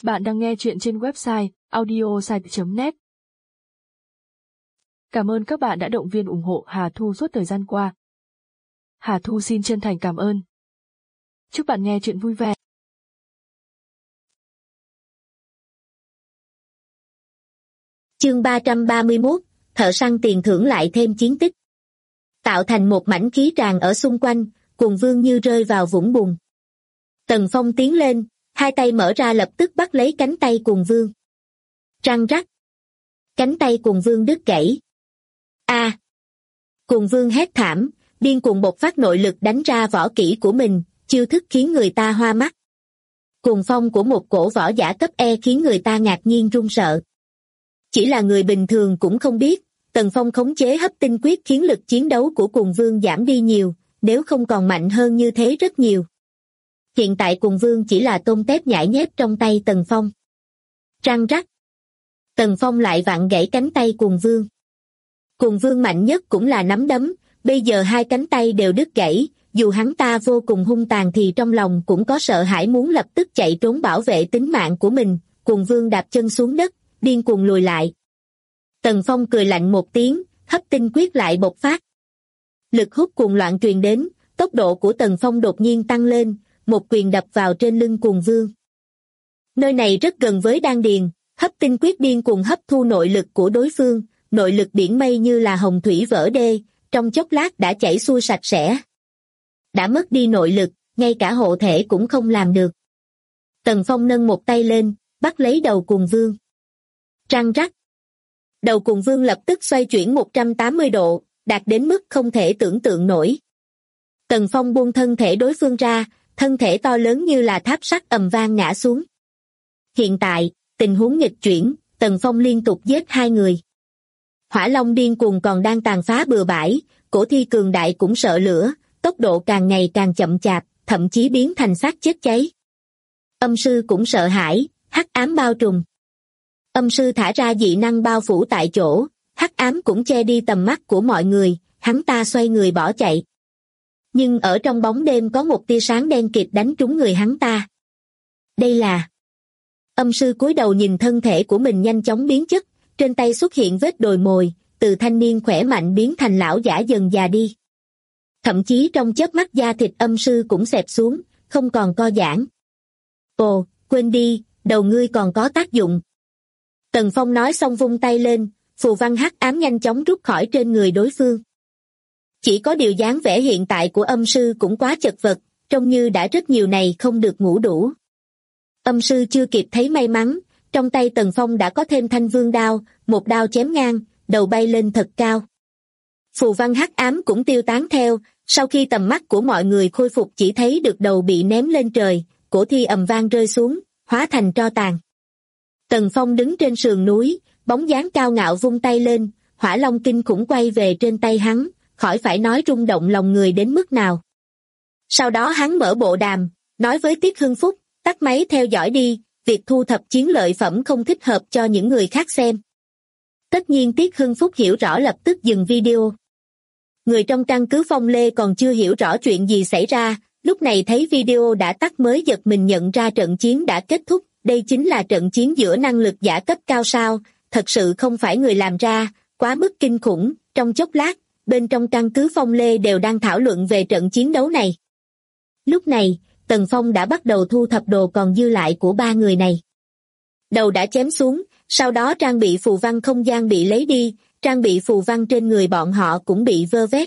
Bạn đang nghe chuyện trên website audiosite.net. Cảm ơn các bạn đã động viên ủng hộ Hà Thu suốt thời gian qua. Hà Thu xin chân thành cảm ơn. Chúc bạn nghe chuyện vui vẻ. Chương 331, thợ săn tiền thưởng lại thêm chiến tích. Tạo thành một mảnh khí tràn ở xung quanh, Quần Vương như rơi vào vũng bùn. Tần Phong tiến lên, hai tay mở ra lập tức bắt lấy cánh tay Quần Vương. Răng rắc. Cánh tay Quần Vương đứt gãy. A! Quần Vương hét thảm, điên cuồng bộc phát nội lực đánh ra võ kỹ của mình, chiêu thức khiến người ta hoa mắt. Cuồng phong của một cổ võ giả cấp E khiến người ta ngạc nhiên run sợ. Chỉ là người bình thường cũng không biết, Tần Phong khống chế hấp tinh quyết khiến lực chiến đấu của Quần Vương giảm đi nhiều, nếu không còn mạnh hơn như thế rất nhiều. Hiện tại Quần Vương chỉ là tôm tép nhãi nhép trong tay Tần Phong. Răng rắc. Tần Phong lại vặn gãy cánh tay Quần Vương. Quần Vương mạnh nhất cũng là nắm đấm, bây giờ hai cánh tay đều đứt gãy, dù hắn ta vô cùng hung tàn thì trong lòng cũng có sợ hãi muốn lập tức chạy trốn bảo vệ tính mạng của mình. Quần Vương đạp chân xuống đất, điên cuồng lùi lại. Tần Phong cười lạnh một tiếng, hấp tinh quyết lại bộc phát. Lực hút cuồng loạn truyền đến, tốc độ của Tần Phong đột nhiên tăng lên, một quyền đập vào trên lưng Quần Vương. Nơi này rất gần với đan điền, hấp tinh quyết điên cuồng hấp thu nội lực của đối phương, nội lực biển mây như là hồng thủy vỡ đê, trong chốc lát đã chảy xuôi sạch sẽ. Đã mất đi nội lực, ngay cả hộ thể cũng không làm được. Tần Phong nâng một tay lên, bắt lấy đầu Quần Vương. Răng rắc. Đầu Quần Vương lập tức xoay chuyển 180 độ, đạt đến mức không thể tưởng tượng nổi. Tần Phong buông thân thể đối phương ra, thân thể to lớn như là tháp sắt ầm vang ngã xuống. Hiện tại, tình huống nghịch chuyển, Tần Phong liên tục giết hai người. Hỏa Long điên cuồng còn đang tàn phá bừa bãi, Cổ Thi cường đại cũng sợ lửa, tốc độ càng ngày càng chậm chạp, thậm chí biến thành xác chết cháy. Âm sư cũng sợ hãi, hắc ám bao trùm. Âm sư thả ra dị năng bao phủ tại chỗ, hắc ám cũng che đi tầm mắt của mọi người, hắn ta xoay người bỏ chạy. Nhưng ở trong bóng đêm có một tia sáng đen kịt đánh trúng người hắn ta. Đây là... Âm sư cúi đầu nhìn thân thể của mình nhanh chóng biến chất, trên tay xuất hiện vết đồi mồi, từ thanh niên khỏe mạnh biến thành lão giả dần già đi. Thậm chí trong chớp mắt da thịt âm sư cũng xẹp xuống, không còn co giãn. Ồ, quên đi, đầu ngươi còn có tác dụng. Tần Phong nói xong vung tay lên, phù văn hắc ám nhanh chóng rút khỏi trên người đối phương. Chỉ có điều dáng vẻ hiện tại của âm sư cũng quá chật vật, trông như đã rất nhiều ngày không được ngủ đủ. Âm sư chưa kịp thấy may mắn, trong tay Tần Phong đã có thêm thanh vương đao, một đao chém ngang, đầu bay lên thật cao. Phù văn hắc ám cũng tiêu tán theo, sau khi tầm mắt của mọi người khôi phục chỉ thấy được đầu bị ném lên trời, Cổ Thi ầm vang rơi xuống, hóa thành tro tàn. Tần Phong đứng trên sườn núi, bóng dáng cao ngạo vung tay lên, Hỏa Long kinh khủng quay về trên tay hắn, khỏi phải nói rung động lòng người đến mức nào. Sau đó hắn mở bộ đàm, nói với Tiết Hưng Phúc, tắt máy theo dõi đi, việc thu thập chiến lợi phẩm không thích hợp cho những người khác xem. Tất nhiên Tiết Hưng Phúc hiểu rõ lập tức dừng video. Người trong căn cứ Phong Lê còn chưa hiểu rõ chuyện gì xảy ra, lúc này thấy video đã tắt mới giật mình nhận ra trận chiến đã kết thúc, đây chính là trận chiến giữa năng lực giả cấp cao sao, thật sự không phải người làm ra, quá mức kinh khủng. Trong chốc lát, bên trong căn cứ Phong Lê đều đang thảo luận về trận chiến đấu này. Lúc này, Tần Phong đã bắt đầu thu thập đồ còn dư lại của ba người này. Đầu đã chém xuống, sau đó trang bị phù văn không gian bị lấy đi, trang bị phù văn trên người bọn họ cũng bị vơ vét.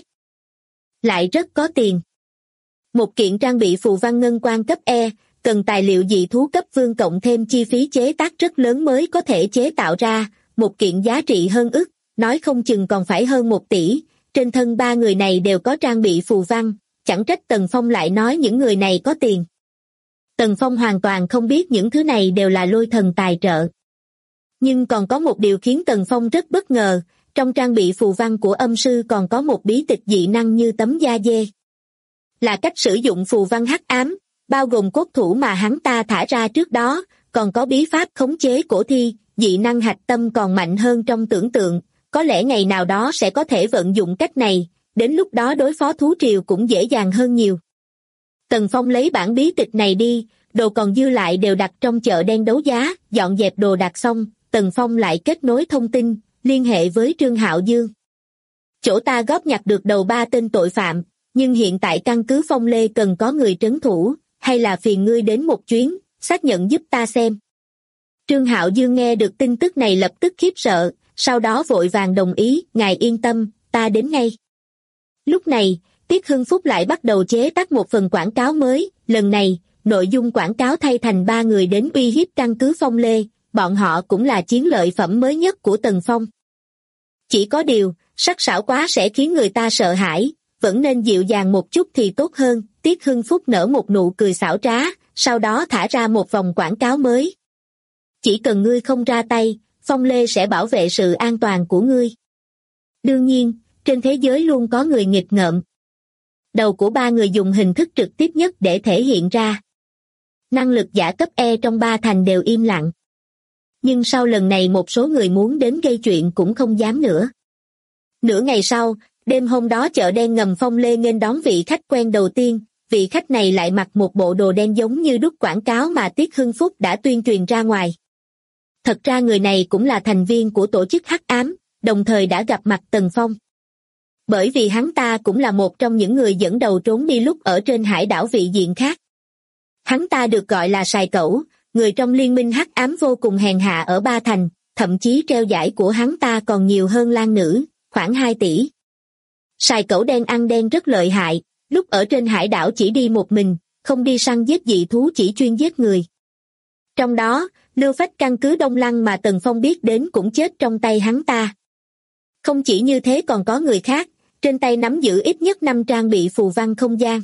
Lại rất có tiền. Một kiện trang bị phù văn ngân quan cấp E, cần tài liệu dị thú cấp vương cộng thêm chi phí chế tác rất lớn mới có thể chế tạo ra, một kiện giá trị hơn ức, nói không chừng còn phải hơn 1 tỷ, trên thân ba người này đều có trang bị phù văn, chẳng trách Tần Phong lại nói những người này có tiền. Tần Phong hoàn toàn không biết những thứ này đều là lôi thần tài trợ. Nhưng còn có một điều khiến Tần Phong rất bất ngờ, trong trang bị phù văn của âm sư còn có một bí tịch dị năng như tấm da dê. Là cách sử dụng phù văn hắc ám, bao gồm cốt thủ mà hắn ta thả ra trước đó, còn có bí pháp khống chế Cổ Thi, dị năng hạch tâm còn mạnh hơn trong tưởng tượng, có lẽ ngày nào đó sẽ có thể vận dụng cách này, đến lúc đó đối phó thú triều cũng dễ dàng hơn nhiều. Tần Phong lấy bản bí tịch này đi, đồ còn dư lại đều đặt trong chợ đen đấu giá. Dọn dẹp đồ đạc xong, Tần Phong lại kết nối thông tin, liên hệ với Trương Hạo Dương. Chỗ ta góp nhặt được đầu 3 tên tội phạm, nhưng hiện tại căn cứ Phong Lê cần có người trấn thủ, hay là phiền ngươi đến một chuyến, xác nhận giúp ta xem. Trương Hạo Dương nghe được tin tức này lập tức khiếp sợ, sau đó vội vàng đồng ý, ngài yên tâm, ta đến ngay. Lúc này, Tiết Hưng Phúc lại bắt đầu chế tác một phần quảng cáo mới, lần này, nội dung quảng cáo thay thành 3 người đến uy hiếp căn cứ Phong Lê, bọn họ cũng là chiến lợi phẩm mới nhất của Tần Phong. Chỉ có điều, sắc sảo quá sẽ khiến người ta sợ hãi, vẫn nên dịu dàng một chút thì tốt hơn. Tiết Hưng Phúc nở một nụ cười xảo trá, sau đó thả ra một vòng quảng cáo mới. Chỉ cần ngươi không ra tay, Phong Lê sẽ bảo vệ sự an toàn của ngươi. Đương nhiên, trên thế giới luôn có người nghịch ngợm. Đầu của 3 người dùng hình thức trực tiếp nhất để thể hiện ra. Năng lực giả cấp E trong 3 thành đều im lặng. Nhưng sau lần này một số người muốn đến gây chuyện cũng không dám nữa. Nửa ngày sau, đêm hôm đó chợ đen ngầm Phong Lê nghênh đón vị khách quen đầu tiên. Vị khách này lại mặc một bộ đồ đen giống như đúc quảng cáo mà Tiết Hưng Phúc đã tuyên truyền ra ngoài. Thật ra người này cũng là thành viên của tổ chức hắc ám, đồng thời đã gặp mặt Tần Phong. Bởi vì hắn ta cũng là một trong những người dẫn đầu trốn đi lúc ở trên hải đảo vị diện khác. Hắn ta được gọi là Sài Cẩu, người trong liên minh hắc ám vô cùng hèn hạ ở 3 thành, thậm chí treo giải của hắn ta còn nhiều hơn Lan Nữ, khoảng 2 tỷ. Sài Cẩu đen ăn đen rất lợi hại, lúc ở trên hải đảo chỉ đi một mình, không đi săn giết dị thú, chỉ chuyên giết người. Trong đó, Lưu Phách căn cứ Đông Lăng mà Tần Phong biết đến cũng chết trong tay hắn ta. Không chỉ như thế còn có người khác, trên tay nắm giữ ít nhất 5 trang bị phù văn không gian.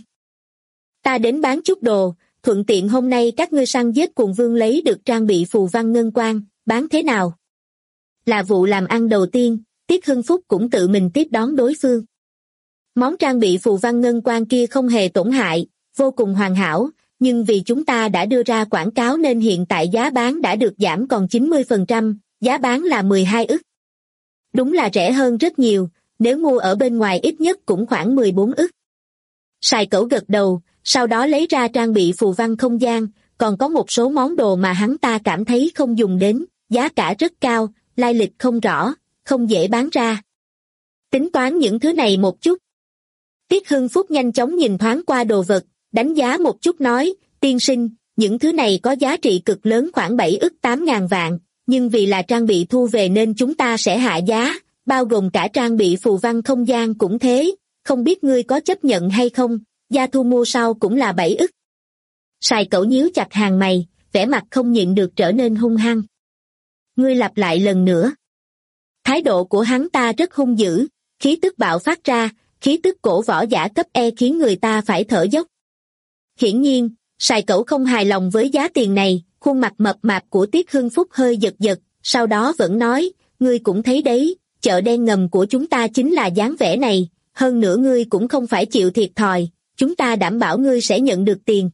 Ta đến bán chút đồ, thuận tiện hôm nay các ngươi săn giết cùng vương lấy được trang bị phù văn ngân quang, bán thế nào? Là vụ làm ăn đầu tiên, Tiết Hưng Phúc cũng tự mình tiếp đón đối phương. Món trang bị phù văn ngân quang kia không hề tổn hại, vô cùng hoàn hảo, nhưng vì chúng ta đã đưa ra quảng cáo nên hiện tại giá bán đã được giảm còn 90%, giá bán là 12 ức. Đúng là rẻ hơn rất nhiều, nếu mua ở bên ngoài ít nhất cũng khoảng 14 ức. Sài Cẩu gật đầu, sau đó lấy ra trang bị phù văn không gian, còn có một số món đồ mà hắn ta cảm thấy không dùng đến, giá cả rất cao, lai lịch không rõ, không dễ bán ra. Tính toán những thứ này một chút. Tiết Hưng Phúc nhanh chóng nhìn thoáng qua đồ vật, đánh giá một chút nói, tiên sinh, những thứ này có giá trị cực lớn khoảng 7 ức 8.000 vạn, nhưng vì là trang bị thu về nên chúng ta sẽ hạ giá, bao gồm cả trang bị phù văn không gian cũng thế, không biết ngươi có chấp nhận hay không, giá thu mua sau cũng là 7 ức. Sài Cẩu nhíu chặt hàng mày, vẻ mặt không nhịn được trở nên hung hăng. Ngươi lặp lại lần nữa. Thái độ của hắn ta rất hung dữ, khí tức bạo phát ra, khí tức cổ võ giả cấp E khiến người ta phải thở dốc. Hiển nhiên, Sài Cẩu không hài lòng với giá tiền này, khuôn mặt mập mạp của Tiết Hưng Phúc hơi giật giật, sau đó vẫn nói, ngươi cũng thấy đấy, chợ đen ngầm của chúng ta chính là dáng vẻ này, hơn nữa ngươi cũng không phải chịu thiệt thòi, chúng ta đảm bảo ngươi sẽ nhận được tiền.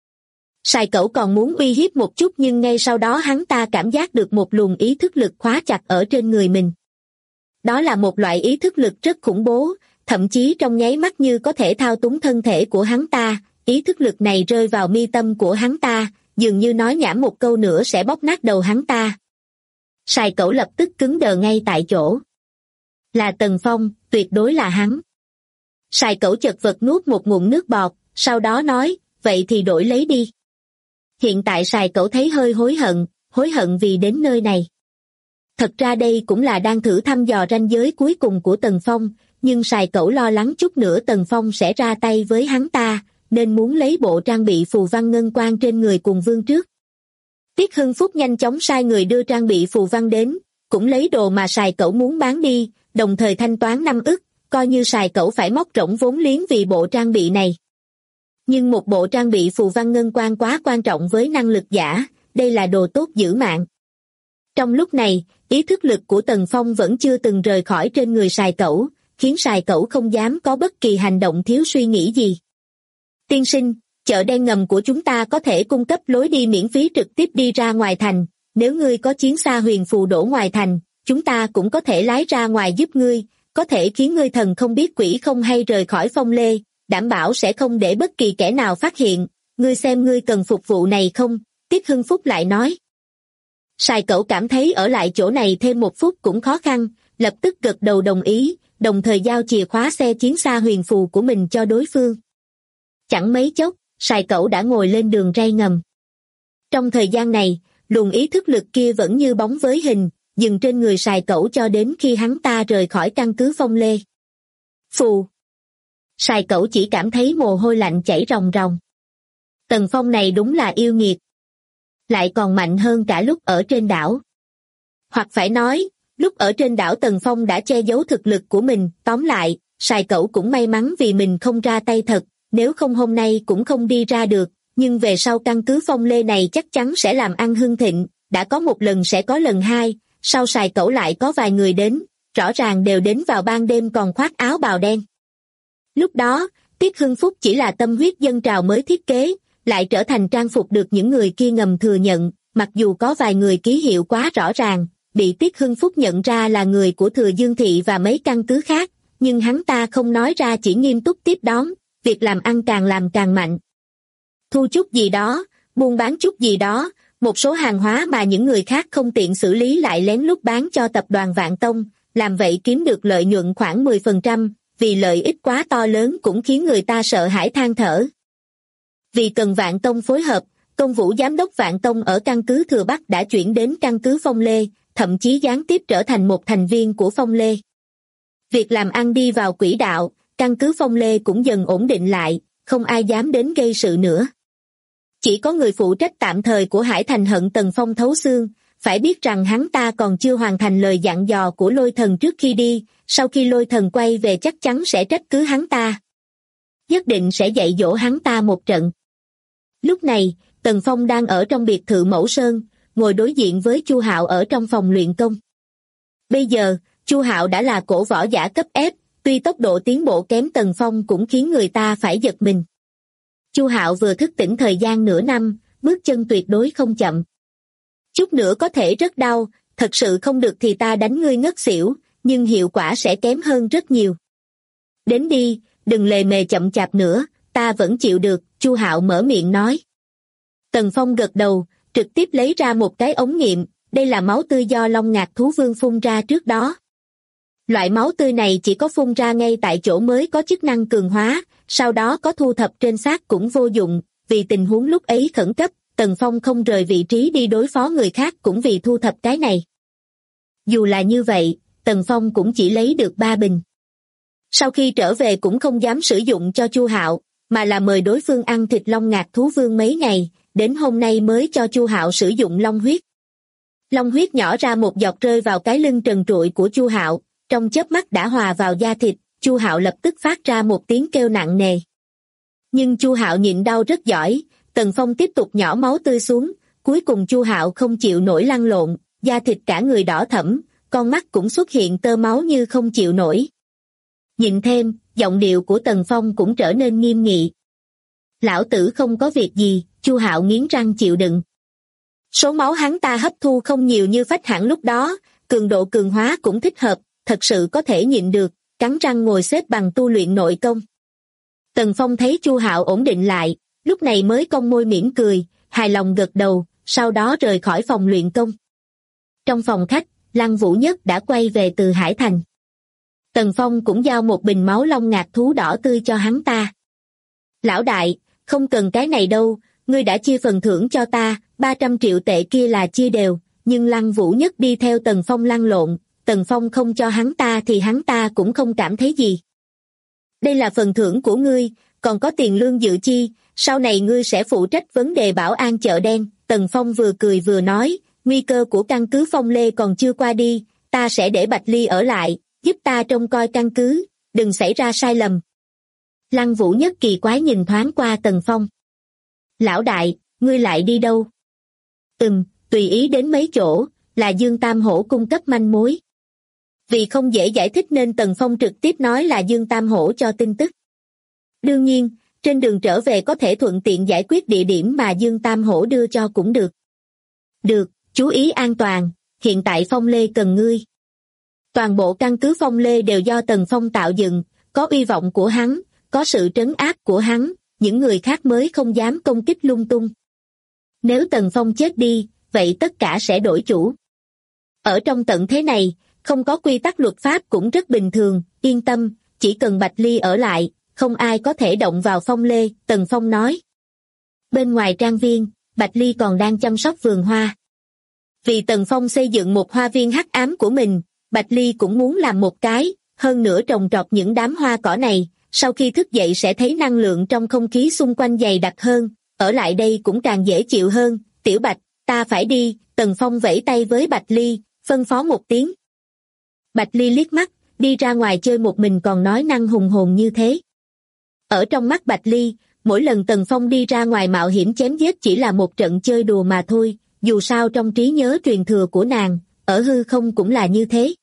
Sài Cẩu còn muốn uy hiếp một chút nhưng ngay sau đó hắn ta cảm giác được một luồng ý thức lực khóa chặt ở trên người mình. Đó là một loại ý thức lực rất khủng bố, thậm chí trong nháy mắt như có thể thao túng thân thể của hắn ta, ý thức lực này rơi vào mi tâm của hắn ta, dường như nói nhảm một câu nữa sẽ bóp nát đầu hắn ta. Sài Cẩu lập tức cứng đờ ngay tại chỗ. Là Tần Phong, tuyệt đối là hắn. Sài Cẩu chật vật nuốt một ngụm nước bọt, sau đó nói, vậy thì đổi lấy đi. Hiện tại Sài Cẩu thấy hơi hối hận vì đến nơi này. Thật ra đây cũng là đang thử thăm dò ranh giới cuối cùng của Tần Phong, nhưng Sài Cẩu lo lắng chút nữa Tần Phong sẽ ra tay với hắn ta, nên muốn lấy bộ trang bị phù văn ngân quang trên người cùng vương trước. Tiết Hưng Phúc nhanh chóng sai người đưa trang bị phù văn đến, cũng lấy đồ mà Sài Cẩu muốn bán đi, đồng thời thanh toán 5 ức, coi như Sài Cẩu phải móc rỗng vốn liếng vì bộ trang bị này. Nhưng một bộ trang bị phù văn ngân quang quá quan trọng với năng lực giả, đây là đồ tốt giữ mạng. Trong lúc này, ý thức lực của Tần Phong vẫn chưa từng rời khỏi trên người Sài Cẩu, khiến Sài Cẩu không dám có bất kỳ hành động thiếu suy nghĩ gì. Tiên sinh, chợ đen ngầm của chúng ta có thể cung cấp lối đi miễn phí trực tiếp đi ra ngoài thành, nếu ngươi có chiến xa huyền phù đổ ngoài thành, chúng ta cũng có thể lái ra ngoài giúp ngươi, có thể khiến ngươi thần không biết quỷ không hay rời khỏi Phong Lê, đảm bảo sẽ không để bất kỳ kẻ nào phát hiện, ngươi xem ngươi cần phục vụ này không? Tiết Hưng Phúc lại nói. Sài Cẩu cảm thấy ở lại chỗ này thêm một phút cũng khó khăn, lập tức gật đầu đồng ý, đồng thời giao chìa khóa xe chiến xa huyền phù của mình cho đối phương. Chẳng mấy chốc, Sài Cẩu đã ngồi lên đường ray ngầm. Trong thời gian này, luồng ý thức lực kia vẫn như bóng với hình, dừng trên người Sài Cẩu cho đến khi hắn ta rời khỏi căn cứ Phong Lê. Phù! Sài Cẩu chỉ cảm thấy mồ hôi lạnh chảy ròng ròng. Tần Phong này đúng là yêu nghiệt. Lại còn mạnh hơn cả lúc ở trên đảo. Hoặc phải nói, lúc ở trên đảo Tần Phong đã che giấu thực lực của mình, tóm lại, Sài Cẩu cũng may mắn vì mình không ra tay thật, nếu không hôm nay cũng không đi ra được, nhưng về sau căn cứ Phong Lê này chắc chắn sẽ làm ăn hưng thịnh, đã có một lần sẽ có lần hai, sau Sài Cẩu lại có vài người đến, rõ ràng đều đến vào ban đêm còn khoác áo bào đen. Lúc đó, Tiết Hưng Phúc chỉ là tâm huyết dân trào mới thiết kế, lại trở thành trang phục được những người kia ngầm thừa nhận, mặc dù có vài người ký hiệu quá rõ ràng, bị Tiết Hưng Phúc nhận ra là người của Thừa Dương Thị và mấy căn cứ khác, nhưng hắn ta không nói ra, chỉ nghiêm túc tiếp đón, việc làm ăn càng làm càng mạnh. Thu chút gì đó, buôn bán chút gì đó, một số hàng hóa mà những người khác không tiện xử lý lại lén lút bán cho tập đoàn Vạn Tông, làm vậy kiếm được lợi nhuận khoảng 10%, vì lợi ích quá to lớn cũng khiến người ta sợ hãi than thở. Vì cần Vạn Tông phối hợp, Công Vũ giám đốc Vạn Tông ở căn cứ Thừa Bắc đã chuyển đến căn cứ Phong Lê, thậm chí gián tiếp trở thành một thành viên của Phong Lê. Việc làm ăn đi vào quỹ đạo, căn cứ Phong Lê cũng dần ổn định lại, không ai dám đến gây sự nữa. Chỉ có người phụ trách tạm thời của Hải Thành hận Tần Phong thấu xương, phải biết rằng hắn ta còn chưa hoàn thành lời dặn dò của Lôi Thần trước khi đi, sau khi Lôi Thần quay về chắc chắn sẽ trách cứ hắn ta. Nhất định sẽ dạy dỗ hắn ta một trận. Lúc này, Tần Phong đang ở trong biệt thự Mẫu Sơn, ngồi đối diện với Chu Hạo ở trong phòng luyện công. Bây giờ, Chu Hạo đã là cổ võ giả cấp F, tuy tốc độ tiến bộ kém Tần Phong cũng khiến người ta phải giật mình. Chu Hạo vừa thức tỉnh thời gian nửa năm, bước chân tuyệt đối không chậm. Chút nữa có thể rất đau, thật sự không được thì ta đánh ngươi ngất xỉu, nhưng hiệu quả sẽ kém hơn rất nhiều. Đến đi, đừng lề mề chậm chạp nữa, ta vẫn chịu được, Chu Hạo mở miệng nói. Tần Phong gật đầu, trực tiếp lấy ra một cái ống nghiệm, đây là máu tươi do Long Ngạc Thú Vương phun ra trước đó. Loại máu tươi này chỉ có phun ra ngay tại chỗ mới có chức năng cường hóa, sau đó có thu thập trên xác cũng vô dụng, vì tình huống lúc ấy khẩn cấp, Tần Phong không rời vị trí đi đối phó người khác cũng vì thu thập cái này. Dù là như vậy, Tần Phong cũng chỉ lấy được 3 bình. Sau khi trở về cũng không dám sử dụng cho Chu Hạo, mà là mời đối phương ăn thịt Long Ngạc Thú Vương mấy ngày, đến hôm nay mới cho Chu Hạo sử dụng long huyết. Long huyết nhỏ ra một giọt rơi vào cái lưng trần trụi của Chu Hạo, trong chớp mắt đã hòa vào da thịt, Chu Hạo lập tức phát ra một tiếng kêu nặng nề. Nhưng Chu Hạo nhịn đau rất giỏi, Tần Phong tiếp tục nhỏ máu tươi xuống, cuối cùng Chu Hạo không chịu nổi lăn lộn, da thịt cả người đỏ thẫm, con mắt cũng xuất hiện tơ máu như không chịu nổi. Nhìn thêm, giọng điệu của Tần Phong cũng trở nên nghiêm nghị. Lão tử không có việc gì, Chu Hạo nghiến răng chịu đựng. Số máu hắn ta hấp thu không nhiều như Phách Hãn lúc đó, cường độ cường hóa cũng thích hợp, thật sự có thể nhịn được, cắn răng ngồi xếp bằng tu luyện nội công. Tần Phong thấy Chu Hạo ổn định lại, lúc này mới cong môi mỉm cười, hài lòng gật đầu, sau đó rời khỏi phòng luyện công. Trong phòng khách, Lăng Vũ Nhất đã quay về từ Hải Thành. Tần Phong cũng giao một bình máu Long Ngạc Thú đỏ tươi cho hắn ta. Lão đại, không cần cái này đâu, ngươi đã chia phần thưởng cho ta, 300 triệu tệ kia là chia đều, nhưng Lăng Vũ Nhất đi theo Tần Phong lăn lộn, Tần Phong không cho hắn ta thì hắn ta cũng không cảm thấy gì. Đây là phần thưởng của ngươi, còn có tiền lương dự chi, sau này ngươi sẽ phụ trách vấn đề bảo an chợ đen. Tần Phong vừa cười vừa nói, nguy cơ của căn cứ Phong Lê còn chưa qua đi, ta sẽ để Bạch Ly ở lại, giúp ta trông coi căn cứ, đừng xảy ra sai lầm. Lăng Vũ Nhất kỳ quái nhìn thoáng qua Tần Phong. Lão đại, ngươi lại đi đâu? Tùy ý đến mấy chỗ, là Dương Tam Hổ cung cấp manh mối. Vì không dễ giải thích nên Tần Phong trực tiếp nói là Dương Tam Hổ cho tin tức. Đương nhiên, trên đường trở về có thể thuận tiện giải quyết địa điểm mà Dương Tam Hổ đưa cho cũng được. Được, chú ý an toàn, hiện tại Phong Lê cần ngươi. Toàn bộ căn cứ Phong Lê đều do Tần Phong tạo dựng, có uy vọng của hắn, có sự trấn áp của hắn, những người khác mới không dám công kích lung tung. Nếu Tần Phong chết đi, vậy tất cả sẽ đổi chủ. Ở trong tận thế này, không có quy tắc luật pháp cũng rất bình thường, yên tâm, chỉ cần Bạch Ly ở lại, không ai có thể động vào Phong Lê, Tần Phong nói. Bên ngoài trang viên, Bạch Ly còn đang chăm sóc vườn hoa. Vì Tần Phong xây dựng một hoa viên hắc ám của mình, Bạch Ly cũng muốn làm một cái, hơn nữa trồng trọt những đám hoa cỏ này, sau khi thức dậy sẽ thấy năng lượng trong không khí xung quanh dày đặc hơn, ở lại đây cũng càng dễ chịu hơn. Tiểu Bạch, ta phải đi, Tần Phong vẫy tay với Bạch Ly, phân phó một tiếng. Bạch Ly liếc mắt, đi ra ngoài chơi một mình còn nói năng hùng hồn như thế. Ở trong mắt Bạch Ly, mỗi lần Tần Phong đi ra ngoài mạo hiểm chém giết chỉ là một trận chơi đùa mà thôi, dù sao trong trí nhớ truyền thừa của nàng, ở hư không cũng là như thế.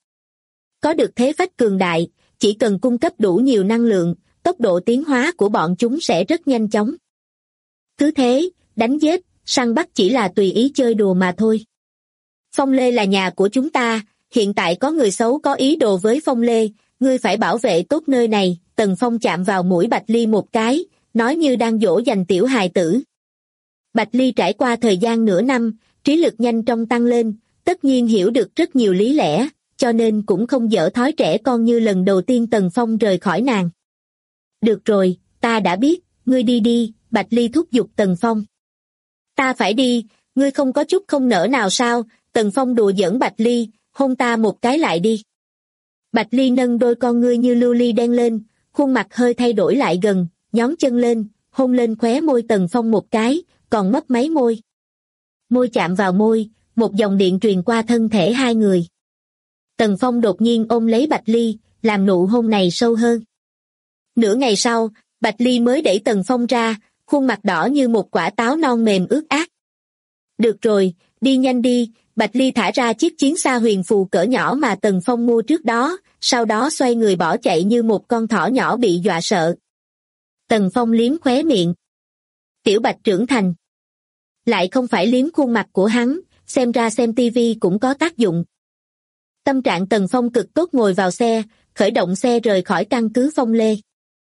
Có được thế phách cường đại, chỉ cần cung cấp đủ nhiều năng lượng, tốc độ tiến hóa của bọn chúng sẽ rất nhanh chóng. Cứ thế, đánh giết, săn bắt chỉ là tùy ý chơi đùa mà thôi. Phong Lê là nhà của chúng ta, hiện tại có người xấu có ý đồ với Phong Lê, ngươi phải bảo vệ tốt nơi này. Tần Phong chạm vào mũi Bạch Ly một cái, nói như đang dỗ dành tiểu hài tử. Bạch Ly trải qua thời gian nửa năm, trí lực nhanh chóng tăng lên, tất nhiên hiểu được rất nhiều lý lẽ, cho nên cũng không dở thói trẻ con như lần đầu tiên Tần Phong rời khỏi nàng. Được rồi, ta đã biết, ngươi đi đi, Bạch Ly thúc giục Tần Phong. Ta phải đi, ngươi không có chút không nỡ nào sao? Tần Phong đùa giỡn Bạch Ly, hôn ta một cái lại đi. Bạch Ly nâng đôi con ngươi như lưu ly đen lên, khuôn mặt hơi thay đổi lại gần, nhón chân lên, hôn lên khóe môi Tần Phong một cái, còn mấp máy môi. Môi chạm vào môi, một dòng điện truyền qua thân thể hai người. Tần Phong đột nhiên ôm lấy Bạch Ly, làm nụ hôn này sâu hơn. Nửa ngày sau, Bạch Ly mới đẩy Tần Phong ra, khuôn mặt đỏ như một quả táo non mềm ướt át. Được rồi, đi nhanh đi. Bạch Ly thả ra chiếc chiến xa huyền phù cỡ nhỏ mà Tần Phong mua trước đó, sau đó xoay người bỏ chạy như một con thỏ nhỏ bị dọa sợ. Tần Phong liếm khóe miệng. Tiểu Bạch trưởng thành. Lại không phải liếm khuôn mặt của hắn, xem ra xem tivi cũng có tác dụng. Tâm trạng Tần Phong cực tốt, ngồi vào xe, khởi động xe rời khỏi căn cứ Phong Lê.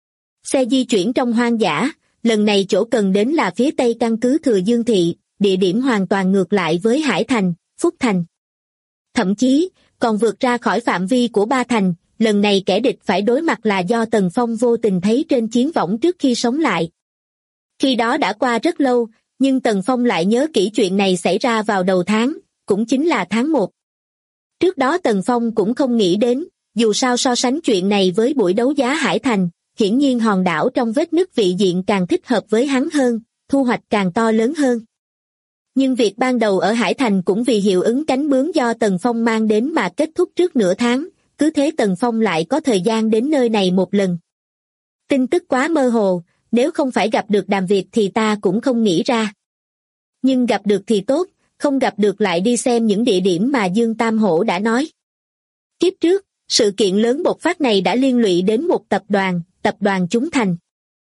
Xe di chuyển trong hoang dã, lần này chỗ cần đến là phía tây căn cứ Thừa Dương Thị, địa điểm hoàn toàn ngược lại với Hải Thành, Phúc Thành. Thậm chí, còn vượt ra khỏi phạm vi của ba thành, lần này kẻ địch phải đối mặt là do Tần Phong vô tình thấy trên chiến võng trước khi sống lại. Khi đó đã qua rất lâu, nhưng Tần Phong lại nhớ kỹ chuyện này xảy ra vào đầu tháng, cũng chính là tháng 1. Trước đó Tần Phong cũng không nghĩ đến, dù sao so sánh chuyện này với buổi đấu giá Hải Thành, hiển nhiên hòn đảo trong vết nứt vị diện càng thích hợp với hắn hơn, thu hoạch càng to lớn hơn. Nhưng việc ban đầu ở Hải Thành cũng vì hiệu ứng cánh bướm do Tần Phong mang đến mà kết thúc trước nửa tháng, cứ thế Tần Phong lại có thời gian đến nơi này một lần. Tin tức quá mơ hồ, nếu không phải gặp được Đàm Việt thì ta cũng không nghĩ ra. Nhưng gặp được thì tốt, không gặp được lại đi xem những địa điểm mà Dương Tam Hổ đã nói. Kiếp trước, sự kiện lớn bộc phát này đã liên lụy đến một tập đoàn Chúng Thành.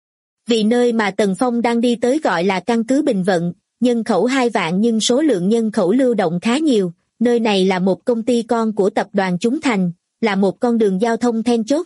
Vì nơi mà Tần Phong đang đi tới gọi là căn cứ Bình Vận, nhân khẩu 2 vạn nhưng số lượng nhân khẩu lưu động khá nhiều, nơi này là một công ty con của tập đoàn Chúng Thành, là một con đường giao thông then chốt.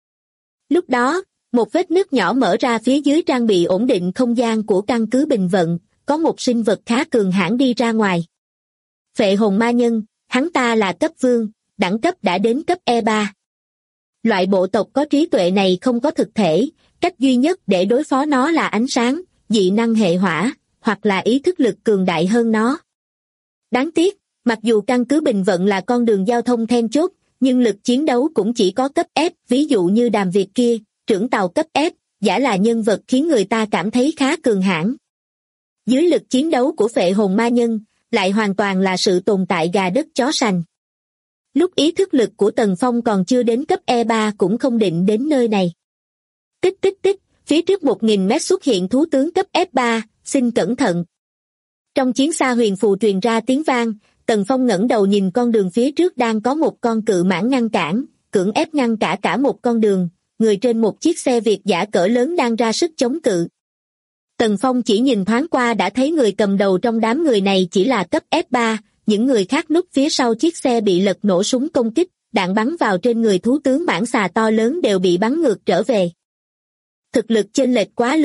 Lúc đó, một vết nứt nhỏ mở ra phía dưới trang bị ổn định không gian của căn cứ Bình Vận, có một sinh vật khá cường hãn đi ra ngoài. Phệ hồn ma nhân, hắn ta là cấp vương, đẳng cấp đã đến cấp E3. Loại bộ tộc có trí tuệ này không có thực thể, cách duy nhất để đối phó nó là ánh sáng, dị năng hệ hỏa, hoặc là ý thức lực cường đại hơn nó. Đáng tiếc, mặc dù căn cứ Bình Vận là con đường giao thông then chốt, nhưng lực chiến đấu cũng chỉ có cấp F, ví dụ như Đàm Việt kia, trưởng tàu cấp F, giả là nhân vật khiến người ta cảm thấy khá cường hãn. Dưới lực chiến đấu của phệ hồn ma nhân, lại hoàn toàn là sự tồn tại gà đất chó sành. Lúc ý thức lực của Tần Phong còn chưa đến cấp E3 cũng không định đến nơi này. Tích tích tích, phía trước 1000 mét xuất hiện thú tướng cấp F3, xin cẩn thận. Trong chiến xa huyền phù truyền ra tiếng vang, Tần Phong ngẩng đầu nhìn con đường phía trước đang có một con cự mãng ngăn cản, cưỡng ép ngăn cả một con đường, người trên một chiếc xe Việt giã cỡ lớn đang ra sức chống cự. Tần Phong chỉ nhìn thoáng qua đã thấy người cầm đầu trong đám người này chỉ là cấp F3, những người khác núp phía sau chiếc xe bị lật nổ súng công kích, đạn bắn vào trên người thú tướng mãng xà to lớn đều bị bắn ngược trở về. Thực lực chênh lệch quá lớn,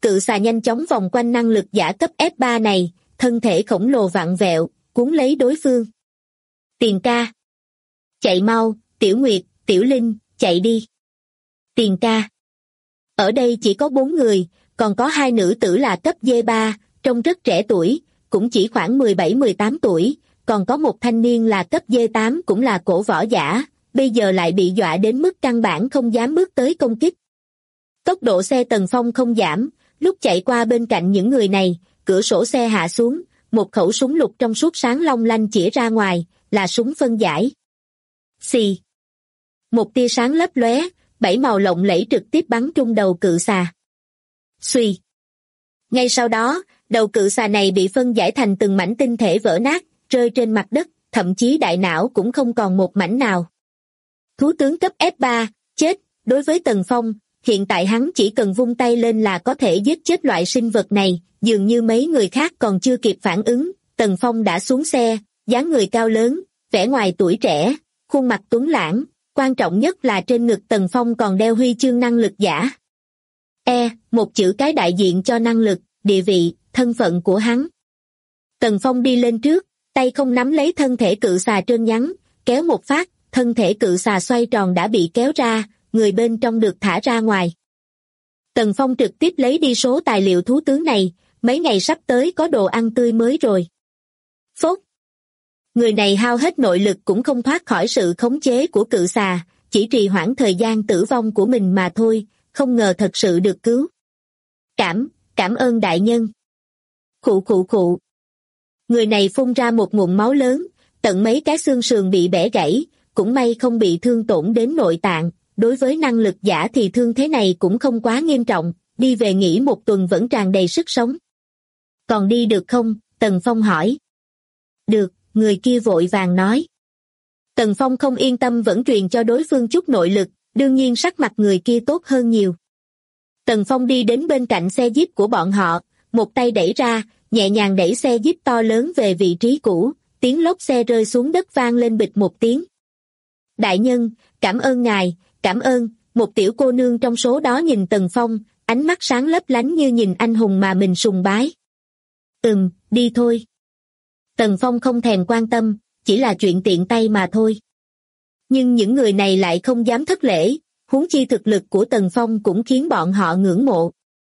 cự xà nhanh chóng vòng quanh năng lực giả cấp F3 này, thân thể khổng lồ vặn vẹo, cuốn lấy đối phương. Tiền ca. Chạy mau, Tiểu Nguyệt, Tiểu Linh, chạy đi. Tiền ca. Ở đây chỉ có 4 người, còn có 2 nữ tử là cấp D3, trông rất trẻ tuổi, cũng chỉ khoảng 17-18 tuổi, còn có một thanh niên là cấp D8 cũng là cổ võ giả, bây giờ lại bị dọa đến mức căn bản không dám bước tới công kích. Tốc độ xe Tần Phong không giảm, lúc chạy qua bên cạnh những người này, cửa sổ xe hạ xuống, một khẩu súng lục trong suốt sáng long lanh chĩa ra ngoài, là súng phân giải. Xì. Một tia sáng lấp lóe, 7 màu lộng lẫy trực tiếp bắn trúng đầu cự xà. Xuy. Ngay sau đó, đầu cự xà này bị phân giải thành từng mảnh tinh thể vỡ nát, rơi trên mặt đất, thậm chí đại não cũng không còn một mảnh nào. Thú tướng cấp F3, chết, đối với Tần Phong, hiện tại hắn chỉ cần vung tay lên là có thể giết chết loại sinh vật này, dường như mấy người khác còn chưa kịp phản ứng, Tần Phong đã xuống xe, dáng người cao lớn, vẻ ngoài tuổi trẻ, khuôn mặt tuấn lãng, quan trọng nhất là trên ngực Tần Phong còn đeo huy chương năng lực giả. Một chữ cái đại diện cho năng lực, địa vị, thân phận của hắn. Tần Phong đi lên trước, tay không nắm lấy thân thể cự xà trơn nhắn, kéo một phát, thân thể cự xà xoay tròn đã bị kéo ra, người bên trong được thả ra ngoài. Tần Phong trực tiếp lấy đi số tài liệu thú tướng này, mấy ngày sắp tới có đồ ăn tươi mới rồi. Phốt. Người này hao hết nội lực cũng không thoát khỏi sự khống chế của cự xà, chỉ trì hoãn thời gian tử vong của mình mà thôi, không ngờ thật sự được cứu. Cảm ơn đại nhân. Khụ. Người này phun ra một ngụm máu lớn, tận mấy cái xương sườn bị bẻ gãy, cũng may không bị thương tổn đến nội tạng, đối với năng lực giả thì thương thế này cũng không quá nghiêm trọng, đi về nghỉ một tuần vẫn tràn đầy sức sống. Còn đi được không? Tần Phong hỏi. Được, người kia vội vàng nói. Tần Phong không yên tâm vẫn truyền cho đối phương chút nội lực, đương nhiên sắc mặt người kia tốt hơn nhiều. Tần Phong đi đến bên cạnh xe Jeep của bọn họ, một tay đẩy ra, nhẹ nhàng đẩy xe Jeep to lớn về vị trí cũ, tiếng lốp xe rơi xuống đất vang lên bịch một tiếng. Đại nhân, cảm ơn ngài, cảm ơn, một tiểu cô nương trong số đó nhìn Tần Phong, ánh mắt sáng lấp lánh như nhìn anh hùng mà mình sùng bái. Đi thôi. Tần Phong không thèm quan tâm, chỉ là chuyện tiện tay mà thôi. Nhưng những người này lại không dám thất lễ, huống chi thực lực của Tần Phong cũng khiến bọn họ ngưỡng mộ.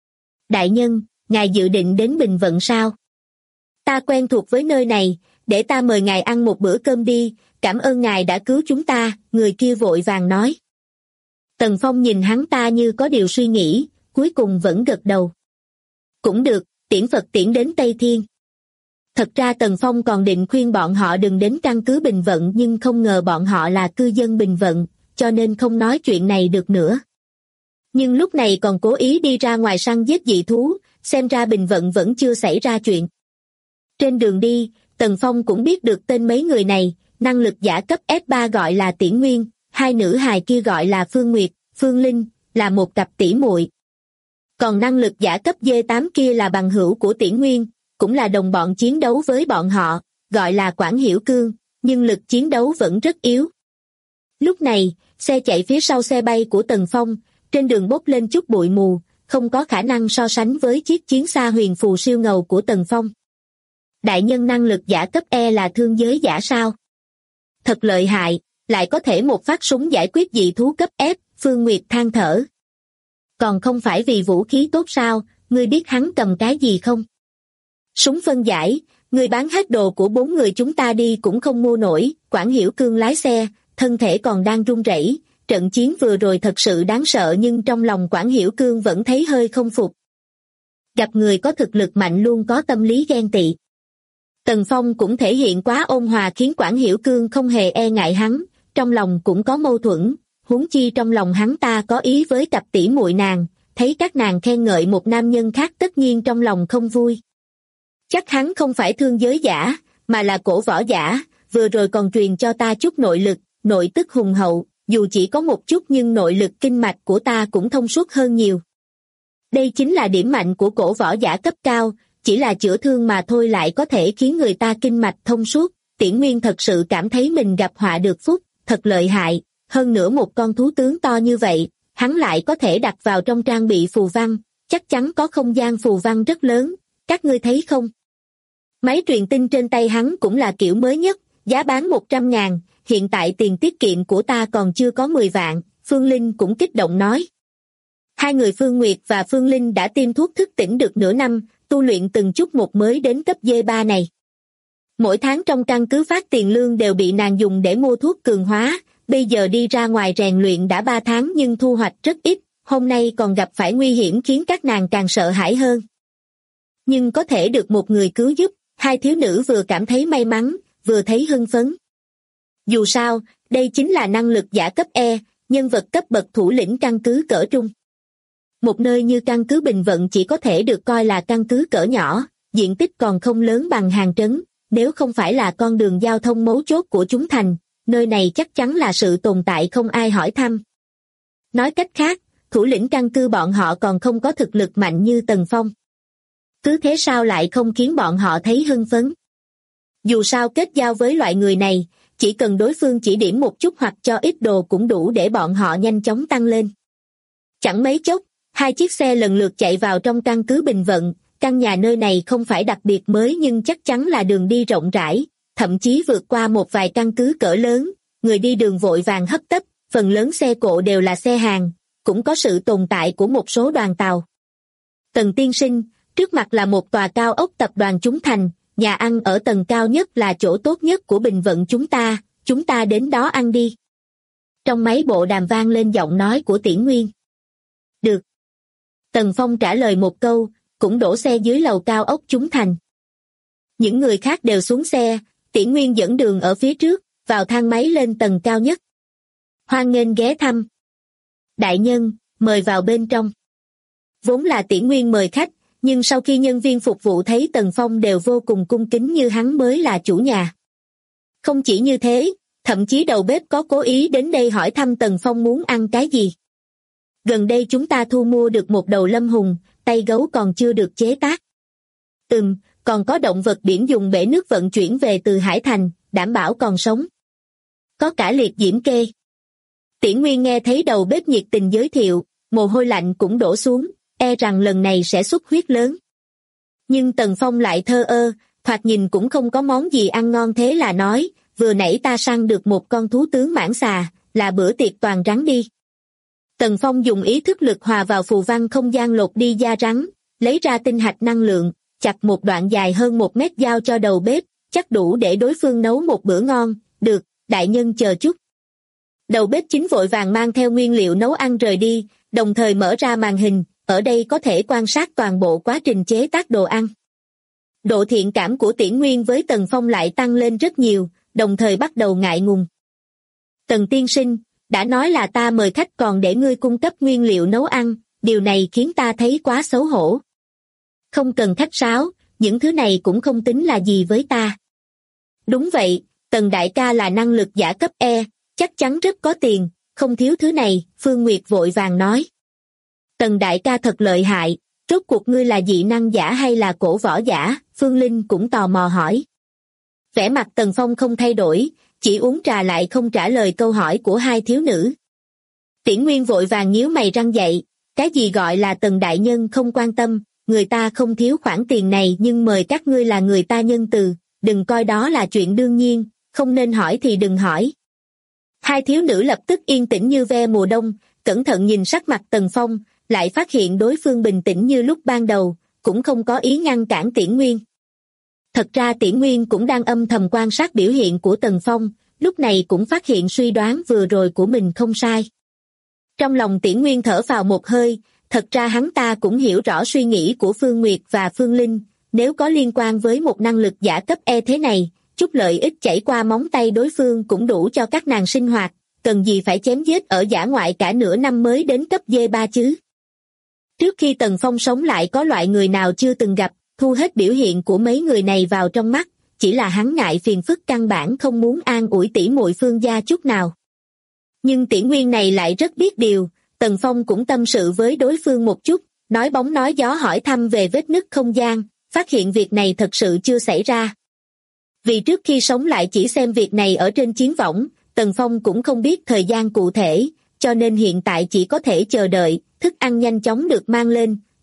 Đại nhân, ngài dự định đến Bình Vận sao? Ta quen thuộc với nơi này, để ta mời ngài ăn một bữa cơm đi, cảm ơn ngài đã cứu chúng ta, người kia vội vàng nói. Tần Phong nhìn hắn ta như có điều suy nghĩ, cuối cùng vẫn gật đầu. Cũng được, tiễn Phật tiễn đến Tây Thiên. Thật ra Tần Phong còn định khuyên bọn họ đừng đến căn cứ Bình Vận nhưng không ngờ bọn họ là cư dân Bình Vận, cho nên không nói chuyện này được nữa. Nhưng lúc này còn cố ý đi ra ngoài săn giết dị thú, xem ra Bình Vận vẫn chưa xảy ra chuyện. Trên đường đi, Tần Phong cũng biết được tên mấy người này, năng lực giả cấp F3 gọi là Tiễn Nguyên, 2 nữ hài kia gọi là Phương Nguyệt, Phương Linh, là một cặp tỷ muội. Còn năng lực giả cấp D8 kia là bằng hữu của Tiễn Nguyên, cũng là đồng bọn chiến đấu với bọn họ, gọi là Quản Hiểu Cương, nhưng lực chiến đấu vẫn rất yếu. Lúc này, xe chạy phía sau xe bay của Tần Phong, trên đường bốc lên chút bụi mù, không có khả năng so sánh với chiếc chiến xa huyền phù siêu ngầu của Tần Phong. Đại nhân năng lực giả cấp E là thương giới giả sao? Thật lợi hại, lại có thể một phát súng giải quyết dị thú cấp F, Phương Nguyệt than thở. Còn không phải vì vũ khí tốt sao, ngươi biết hắn cầm cái gì không? Súng phân giải, ngươi bán hết đồ của 4 người chúng ta đi cũng không mua nổi, Quản Hiểu Cương lái xe, thân thể còn đang run rẩy. Trận chiến vừa rồi thật sự đáng sợ nhưng trong lòng Quản Hiểu Cương vẫn thấy hơi không phục. Gặp người có thực lực mạnh luôn có tâm lý ghen tị. Tần Phong cũng thể hiện quá ôn hòa khiến Quản Hiểu Cương không hề e ngại hắn, trong lòng cũng có mâu thuẫn, huống chi trong lòng hắn ta có ý với cặp tỷ muội nàng, thấy các nàng khen ngợi một nam nhân khác tất nhiên trong lòng không vui. Chắc hắn không phải thương giới giả, mà là cổ võ giả, vừa rồi còn truyền cho ta chút nội lực, nội tức hùng hậu, dù chỉ có một chút nhưng nội lực kinh mạch của ta cũng thông suốt hơn nhiều. Đây chính là điểm mạnh của cổ võ giả cấp cao, chỉ là chữa thương mà thôi lại có thể khiến người ta kinh mạch thông suốt. Tiễn Nguyên thật sự cảm thấy mình gặp họa được phúc, thật lợi hại, hơn nữa một con thú tướng to như vậy, hắn lại có thể đặt vào trong trang bị phù văn, chắc chắn có không gian phù văn rất lớn, các ngươi thấy không? Máy truyền tin trên tay hắn cũng là kiểu mới nhất, giá bán 100.000, hiện tại tiền tiết kiệm của ta còn chưa có 10 vạn, Phương Linh cũng kích động nói. Hai người Phương Nguyệt và Phương Linh đã tiêm thuốc thức tỉnh được nửa năm, tu luyện từng chút một mới đến cấp D3 này. Mỗi tháng trong căn cứ phát tiền lương đều bị nàng dùng để mua thuốc cường hóa, bây giờ đi ra ngoài rèn luyện đã 3 tháng nhưng thu hoạch rất ít, hôm nay còn gặp phải nguy hiểm khiến các nàng càng sợ hãi hơn. Nhưng có thể được một người cứu giúp, hai thiếu nữ vừa cảm thấy may mắn, vừa thấy hưng phấn. Dù sao, đây chính là năng lực giả cấp E, nhân vật cấp bậc thủ lĩnh căn cứ cỡ trung. Một nơi như căn cứ Bình Vận chỉ có thể được coi là căn cứ cỡ nhỏ, diện tích còn không lớn bằng Hàng Trấn, nếu không phải là con đường giao thông mấu chốt của chúng thành, nơi này chắc chắn là sự tồn tại không ai hỏi thăm. Nói cách khác, thủ lĩnh căn cứ bọn họ còn không có thực lực mạnh như Tần Phong. Cứ thế sao lại không khiến bọn họ thấy hưng phấn? Dù sao kết giao với loại người này, chỉ cần đối phương chỉ điểm một chút hoặc cho ít đồ cũng đủ để bọn họ nhanh chóng tăng lên. Chẳng mấy chốc, hai chiếc xe lần lượt chạy vào trong căn cứ Bình Vận, căn nhà nơi này không phải đặc biệt mới nhưng chắc chắn là đường đi rộng rãi, thậm chí vượt qua một vài căn cứ cỡ lớn, người đi đường vội vàng hấp tấp, phần lớn xe cộ đều là xe hàng, cũng có sự tồn tại của một số đoàn tàu. Tần tiên sinh, trước mặt là một tòa cao ốc tập đoàn chúng thành, nhà ăn ở tầng cao nhất là chỗ tốt nhất của Bình Vận chúng ta đến đó ăn đi. Trong máy bộ đàm vang lên giọng nói của Tiễn Nguyên. Được. Tần Phong trả lời một câu, cũng đổ xe dưới lầu cao ốc chúng thành. Những người khác đều xuống xe, Tiễn Nguyên dẫn đường ở phía trước, vào thang máy lên tầng cao nhất. Hoan nghênh ghé thăm. Đại nhân, mời vào bên trong. Vốn là Tiễn Nguyên mời khách, nhưng sau khi nhân viên phục vụ thấy Tần Phong đều vô cùng cung kính như hắn mới là chủ nhà. Không chỉ như thế, thậm chí đầu bếp có cố ý đến đây hỏi thăm Tần Phong muốn ăn cái gì. Gần đây chúng ta thu mua được một đầu lâm hùng, tay gấu còn chưa được chế tác. Còn có động vật biển dùng bể nước vận chuyển về từ Hải Thành, đảm bảo còn sống. Có cả liệt diễm kê. Tiễn Nguyên nghe thấy đầu bếp nhiệt tình giới thiệu, mồ hôi lạnh cũng đổ xuống, e rằng lần này sẽ xuất huyết lớn. Nhưng Tần Phong lại thờ ơ, thoạt nhìn cũng không có món gì ăn ngon thế là nói, vừa nãy ta săn được một con thú tướng mãng xà, là bữa tiệc toàn rắn đi. Tần Phong dùng ý thức lực hòa vào phù văn không gian lột đi da rắn, lấy ra tinh hạch năng lượng, chặt một đoạn dài hơn 1 mét giao cho đầu bếp, chắc đủ để đối phương nấu một bữa ngon, được, đại nhân chờ chút. Đầu bếp chính vội vàng mang theo nguyên liệu nấu ăn rời đi, đồng thời mở ra màn hình, ở đây có thể quan sát toàn bộ quá trình chế tác đồ ăn. Độ thiện cảm của Tiễn Nguyên với Tần Phong lại tăng lên rất nhiều, đồng thời bắt đầu ngại ngùng. Tần tiên sinh, đã nói là ta mời khách còn để ngươi cung cấp nguyên liệu nấu ăn, điều này khiến ta thấy quá xấu hổ. Không cần khách sáo, những thứ này cũng không tính là gì với ta. Đúng vậy, Tần đại ca là năng lực giả cấp E, chắc chắn rất có tiền, không thiếu thứ này, Phương Nguyệt vội vàng nói. Tần đại ca thật lợi hại, rốt cuộc ngươi là dị năng giả hay là cổ võ giả, Phương Linh cũng tò mò hỏi. Vẻ mặt Tần Phong không thay đổi, chỉ uống trà lại không trả lời câu hỏi của hai thiếu nữ. Tiễn Nguyên vội vàng nhíu mày răng dậy, cái gì gọi là Tần đại nhân không quan tâm, người ta không thiếu khoản tiền này nhưng mời các ngươi là người ta nhân từ, đừng coi đó là chuyện đương nhiên, không nên hỏi thì đừng hỏi. Hai thiếu nữ lập tức yên tĩnh như ve mùa đông, cẩn thận nhìn sắc mặt Tần Phong, lại phát hiện đối phương bình tĩnh như lúc ban đầu, cũng không có ý ngăn cản Tiễn Nguyên. Thật ra Tiễn Nguyên cũng đang âm thầm quan sát biểu hiện của Tần Phong, lúc này cũng phát hiện suy đoán vừa rồi của mình không sai. Trong lòng Tiễn Nguyên thở phào một hơi, thật ra hắn ta cũng hiểu rõ suy nghĩ của Phương Nguyệt và Phương Linh, nếu có liên quan với một năng lực giả cấp E thế này, chút lợi ích chảy qua móng tay đối phương cũng đủ cho các nàng sinh hoạt, cần gì phải chém giết ở dã ngoại cả nửa năm mới đến cấp D3 chứ. Trước khi Tần Phong sống lại có loại người nào chưa từng gặp, thu hết biểu hiện của mấy người này vào trong mắt, chỉ là hắn ngại phiền phức căn bản không muốn an ủi tỉ muội Phương gia chút nào. Nhưng Tiễn Nguyên này lại rất biết điều, Tần Phong cũng tâm sự với đối phương một chút, nói bóng nói gió hỏi thăm về vết nứt không gian, phát hiện việc này thật sự chưa xảy ra. Vì trước khi sống lại chỉ xem việc này ở trên chiến võng, Tần Phong cũng không biết thời gian cụ thể, cho nên hiện tại chỉ có thể chờ đợi, thức ăn nhanh chóng được mang lên,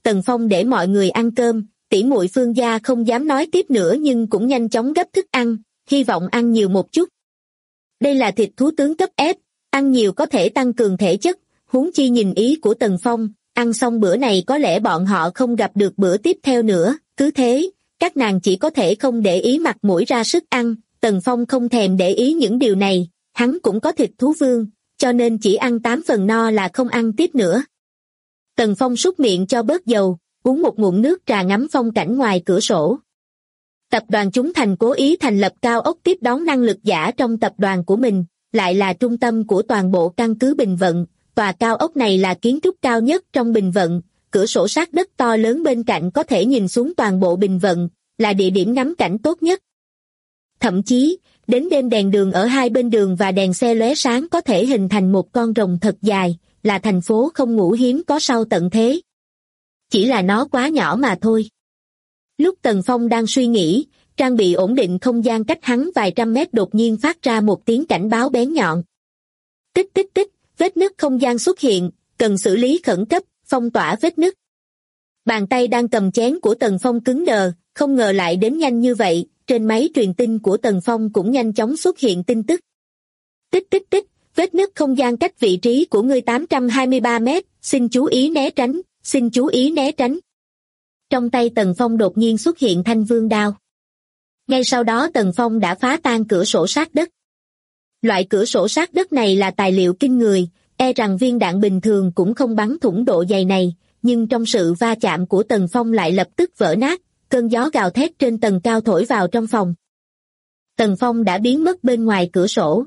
Tần Phong để mọi người ăn cơm, tỷ muội Phương gia không dám nói tiếp nữa nhưng cũng nhanh chóng gấp thức ăn, hy vọng ăn nhiều một chút. Đây là thịt thú tướng cấp ép, ăn nhiều có thể tăng cường thể chất, huống chi nhìn ý của Tần Phong, ăn xong bữa này có lẽ bọn họ không gặp được bữa tiếp theo nữa, cứ thế, các nàng chỉ có thể không để ý mặt mũi ra sức ăn, Tần Phong không thèm để ý những điều này, hắn cũng có thịt thú vương, cho nên chỉ ăn 8 phần no là không ăn tiếp nữa. Tần Phong súc miệng cho bớt dầu, uống một ngụm nước trà ngắm phong cảnh ngoài cửa sổ. Tập đoàn Chúng Thành cố ý thành lập cao ốc tiếp đón năng lực giả trong tập đoàn của mình, lại là trung tâm của toàn bộ căn cứ Bình Vận. Tòa cao ốc này là kiến trúc cao nhất trong Bình Vận, cửa sổ sát đất to lớn bên cạnh có thể nhìn xuống toàn bộ Bình Vận, là địa điểm ngắm cảnh tốt nhất. Thậm chí, đến đêm đèn đường ở hai bên đường và đèn xe lóe sáng có thể hình thành một con rồng thật dài, là thành phố không ngủ hiếm có sau tận thế. Chỉ là nó quá nhỏ mà thôi. Lúc Tần Phong đang suy nghĩ, trang bị ổn định không gian cách hắn vài trăm mét đột nhiên phát ra một tiếng cảnh báo bén nhọn. Tích tích tích, vết nứt không gian xuất hiện, cần xử lý khẩn cấp, phong tỏa vết nứt. Bàn tay đang cầm chén của Tần Phong cứng đờ, không ngờ lại đến nhanh như vậy, trên máy truyền tin của Tần Phong cũng nhanh chóng xuất hiện tin tức. Tích tích tích, vết nứt không gian cách vị trí của ngươi 823 mét, xin chú ý né tránh, xin chú ý né tránh. Trong tay Tần Phong đột nhiên xuất hiện thanh vương đao. Ngay sau đó Tần Phong đã phá tan cửa sổ sát đất. Loại cửa sổ sát đất này là tài liệu kinh người, e rằng viên đạn bình thường cũng không bắn thủng độ dày này, nhưng trong sự va chạm của Tần Phong lại lập tức vỡ nát, cơn gió gào thét trên tầng cao thổi vào trong phòng. Tần Phong đã biến mất bên ngoài cửa sổ.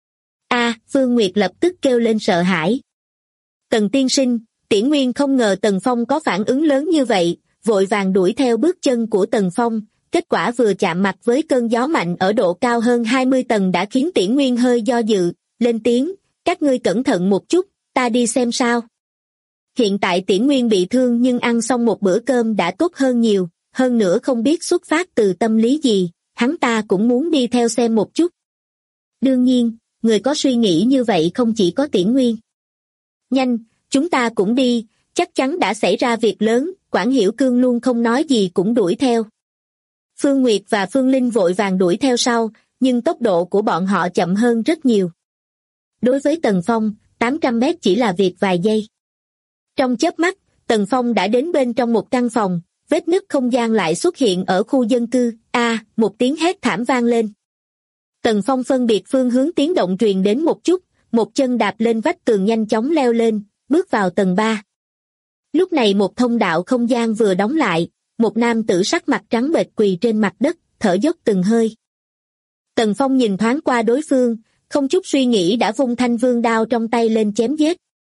Phương Nguyệt lập tức kêu lên sợ hãi. Tần tiên sinh, Tiễn Nguyên không ngờ Tần Phong có phản ứng lớn như vậy, vội vàng đuổi theo bước chân của Tần Phong, kết quả vừa chạm mặt với cơn gió mạnh ở độ cao hơn 20 tầng đã khiến Tiễn Nguyên hơi do dự, lên tiếng, các ngươi cẩn thận một chút, ta đi xem sao. Hiện tại Tiễn Nguyên bị thương nhưng ăn xong một bữa cơm đã tốt hơn nhiều, hơn nữa không biết xuất phát từ tâm lý gì, hắn ta cũng muốn đi theo xem một chút. Đương nhiên, người có suy nghĩ như vậy không chỉ có Tiễn Nguyên. Nhanh, chúng ta cũng đi, chắc chắn đã xảy ra việc lớn, Quản Hiểu Cương luôn không nói gì cũng đuổi theo. Phương Nguyệt và Phương Linh vội vàng đuổi theo sau, nhưng tốc độ của bọn họ chậm hơn rất nhiều. Đối với Tần Phong, 800 mét chỉ là việc vài giây. Trong chớp mắt, Tần Phong đã đến bên trong một căn phòng, vết nứt không gian lại xuất hiện ở khu dân cư, một tiếng hét thảm vang lên. Tần Phong phân biệt phương hướng tiếng động truyền đến một chút, một chân đạp lên vách tường nhanh chóng leo lên, bước vào tầng 3. Lúc này một thông đạo không gian vừa đóng lại, một nam tử sắc mặt trắng bệch quỳ trên mặt đất, thở dốc từng hơi. Tần Phong nhìn thoáng qua đối phương, không chút suy nghĩ đã vung thanh vương đao trong tay lên chém giết.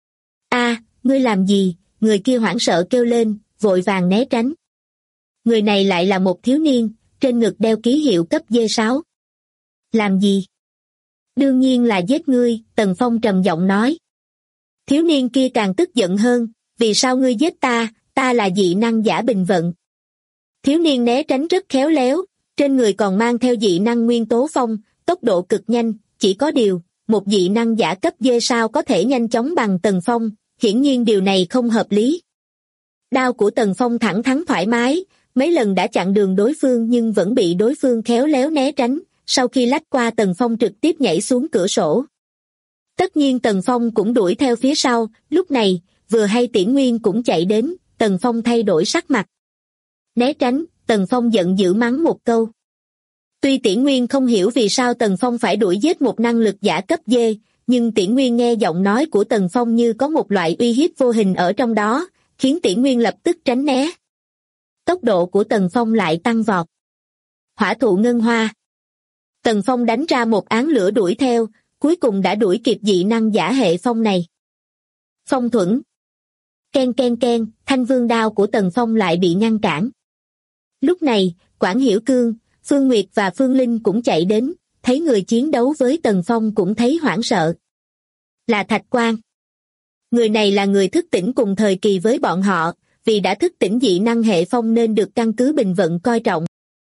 Ngươi làm gì? Người kia hoảng sợ kêu lên, vội vàng né tránh. Người này lại là một thiếu niên, trên ngực đeo ký hiệu cấp D6. Làm gì? Đương nhiên là giết ngươi, Tần Phong trầm giọng nói. Thiếu niên kia càng tức giận hơn, vì sao ngươi giết ta, ta là dị năng giả Bình Vận. Thiếu niên né tránh rất khéo léo, trên người còn mang theo dị năng nguyên tố phong, tốc độ cực nhanh, chỉ có điều, một dị năng giả cấp D sao có thể nhanh chóng bằng Tần Phong, hiển nhiên điều này không hợp lý. Đao của Tần Phong thẳng thắn thoải mái, mấy lần đã chặn đường đối phương nhưng vẫn bị đối phương khéo léo né tránh, sau khi lách qua Tần Phong trực tiếp nhảy xuống cửa sổ. Tất nhiên Tần Phong cũng đuổi theo phía sau, lúc này, vừa hay Tiễn Nguyên cũng chạy đến, Tần Phong thay đổi sắc mặt. Né tránh, Tần Phong giận dữ mắng một câu. Tuy Tiễn Nguyên không hiểu vì sao Tần Phong phải đuổi giết một năng lực giả cấp D, nhưng Tiễn Nguyên nghe giọng nói của Tần Phong như có một loại uy hiếp vô hình ở trong đó, khiến Tiễn Nguyên lập tức tránh né. Tốc độ của Tần Phong lại tăng vọt. Hỏa thụ ngân hoa. Tần Phong đánh ra một án lửa đuổi theo, cuối cùng đã đuổi kịp dị năng giả hệ phong này. Phong thuẫn. Ken ken ken, thanh vương đao của Tần Phong lại bị ngăn cản. Lúc này, Quản Hiểu Cương, Phương Nguyệt và Phương Linh cũng chạy đến, thấy người chiến đấu với Tần Phong cũng thấy hoảng sợ. Là Thạch Quang. Người này là người thức tỉnh cùng thời kỳ với bọn họ, vì đã thức tỉnh dị năng hệ phong nên được căn cứ Bình Vận coi trọng.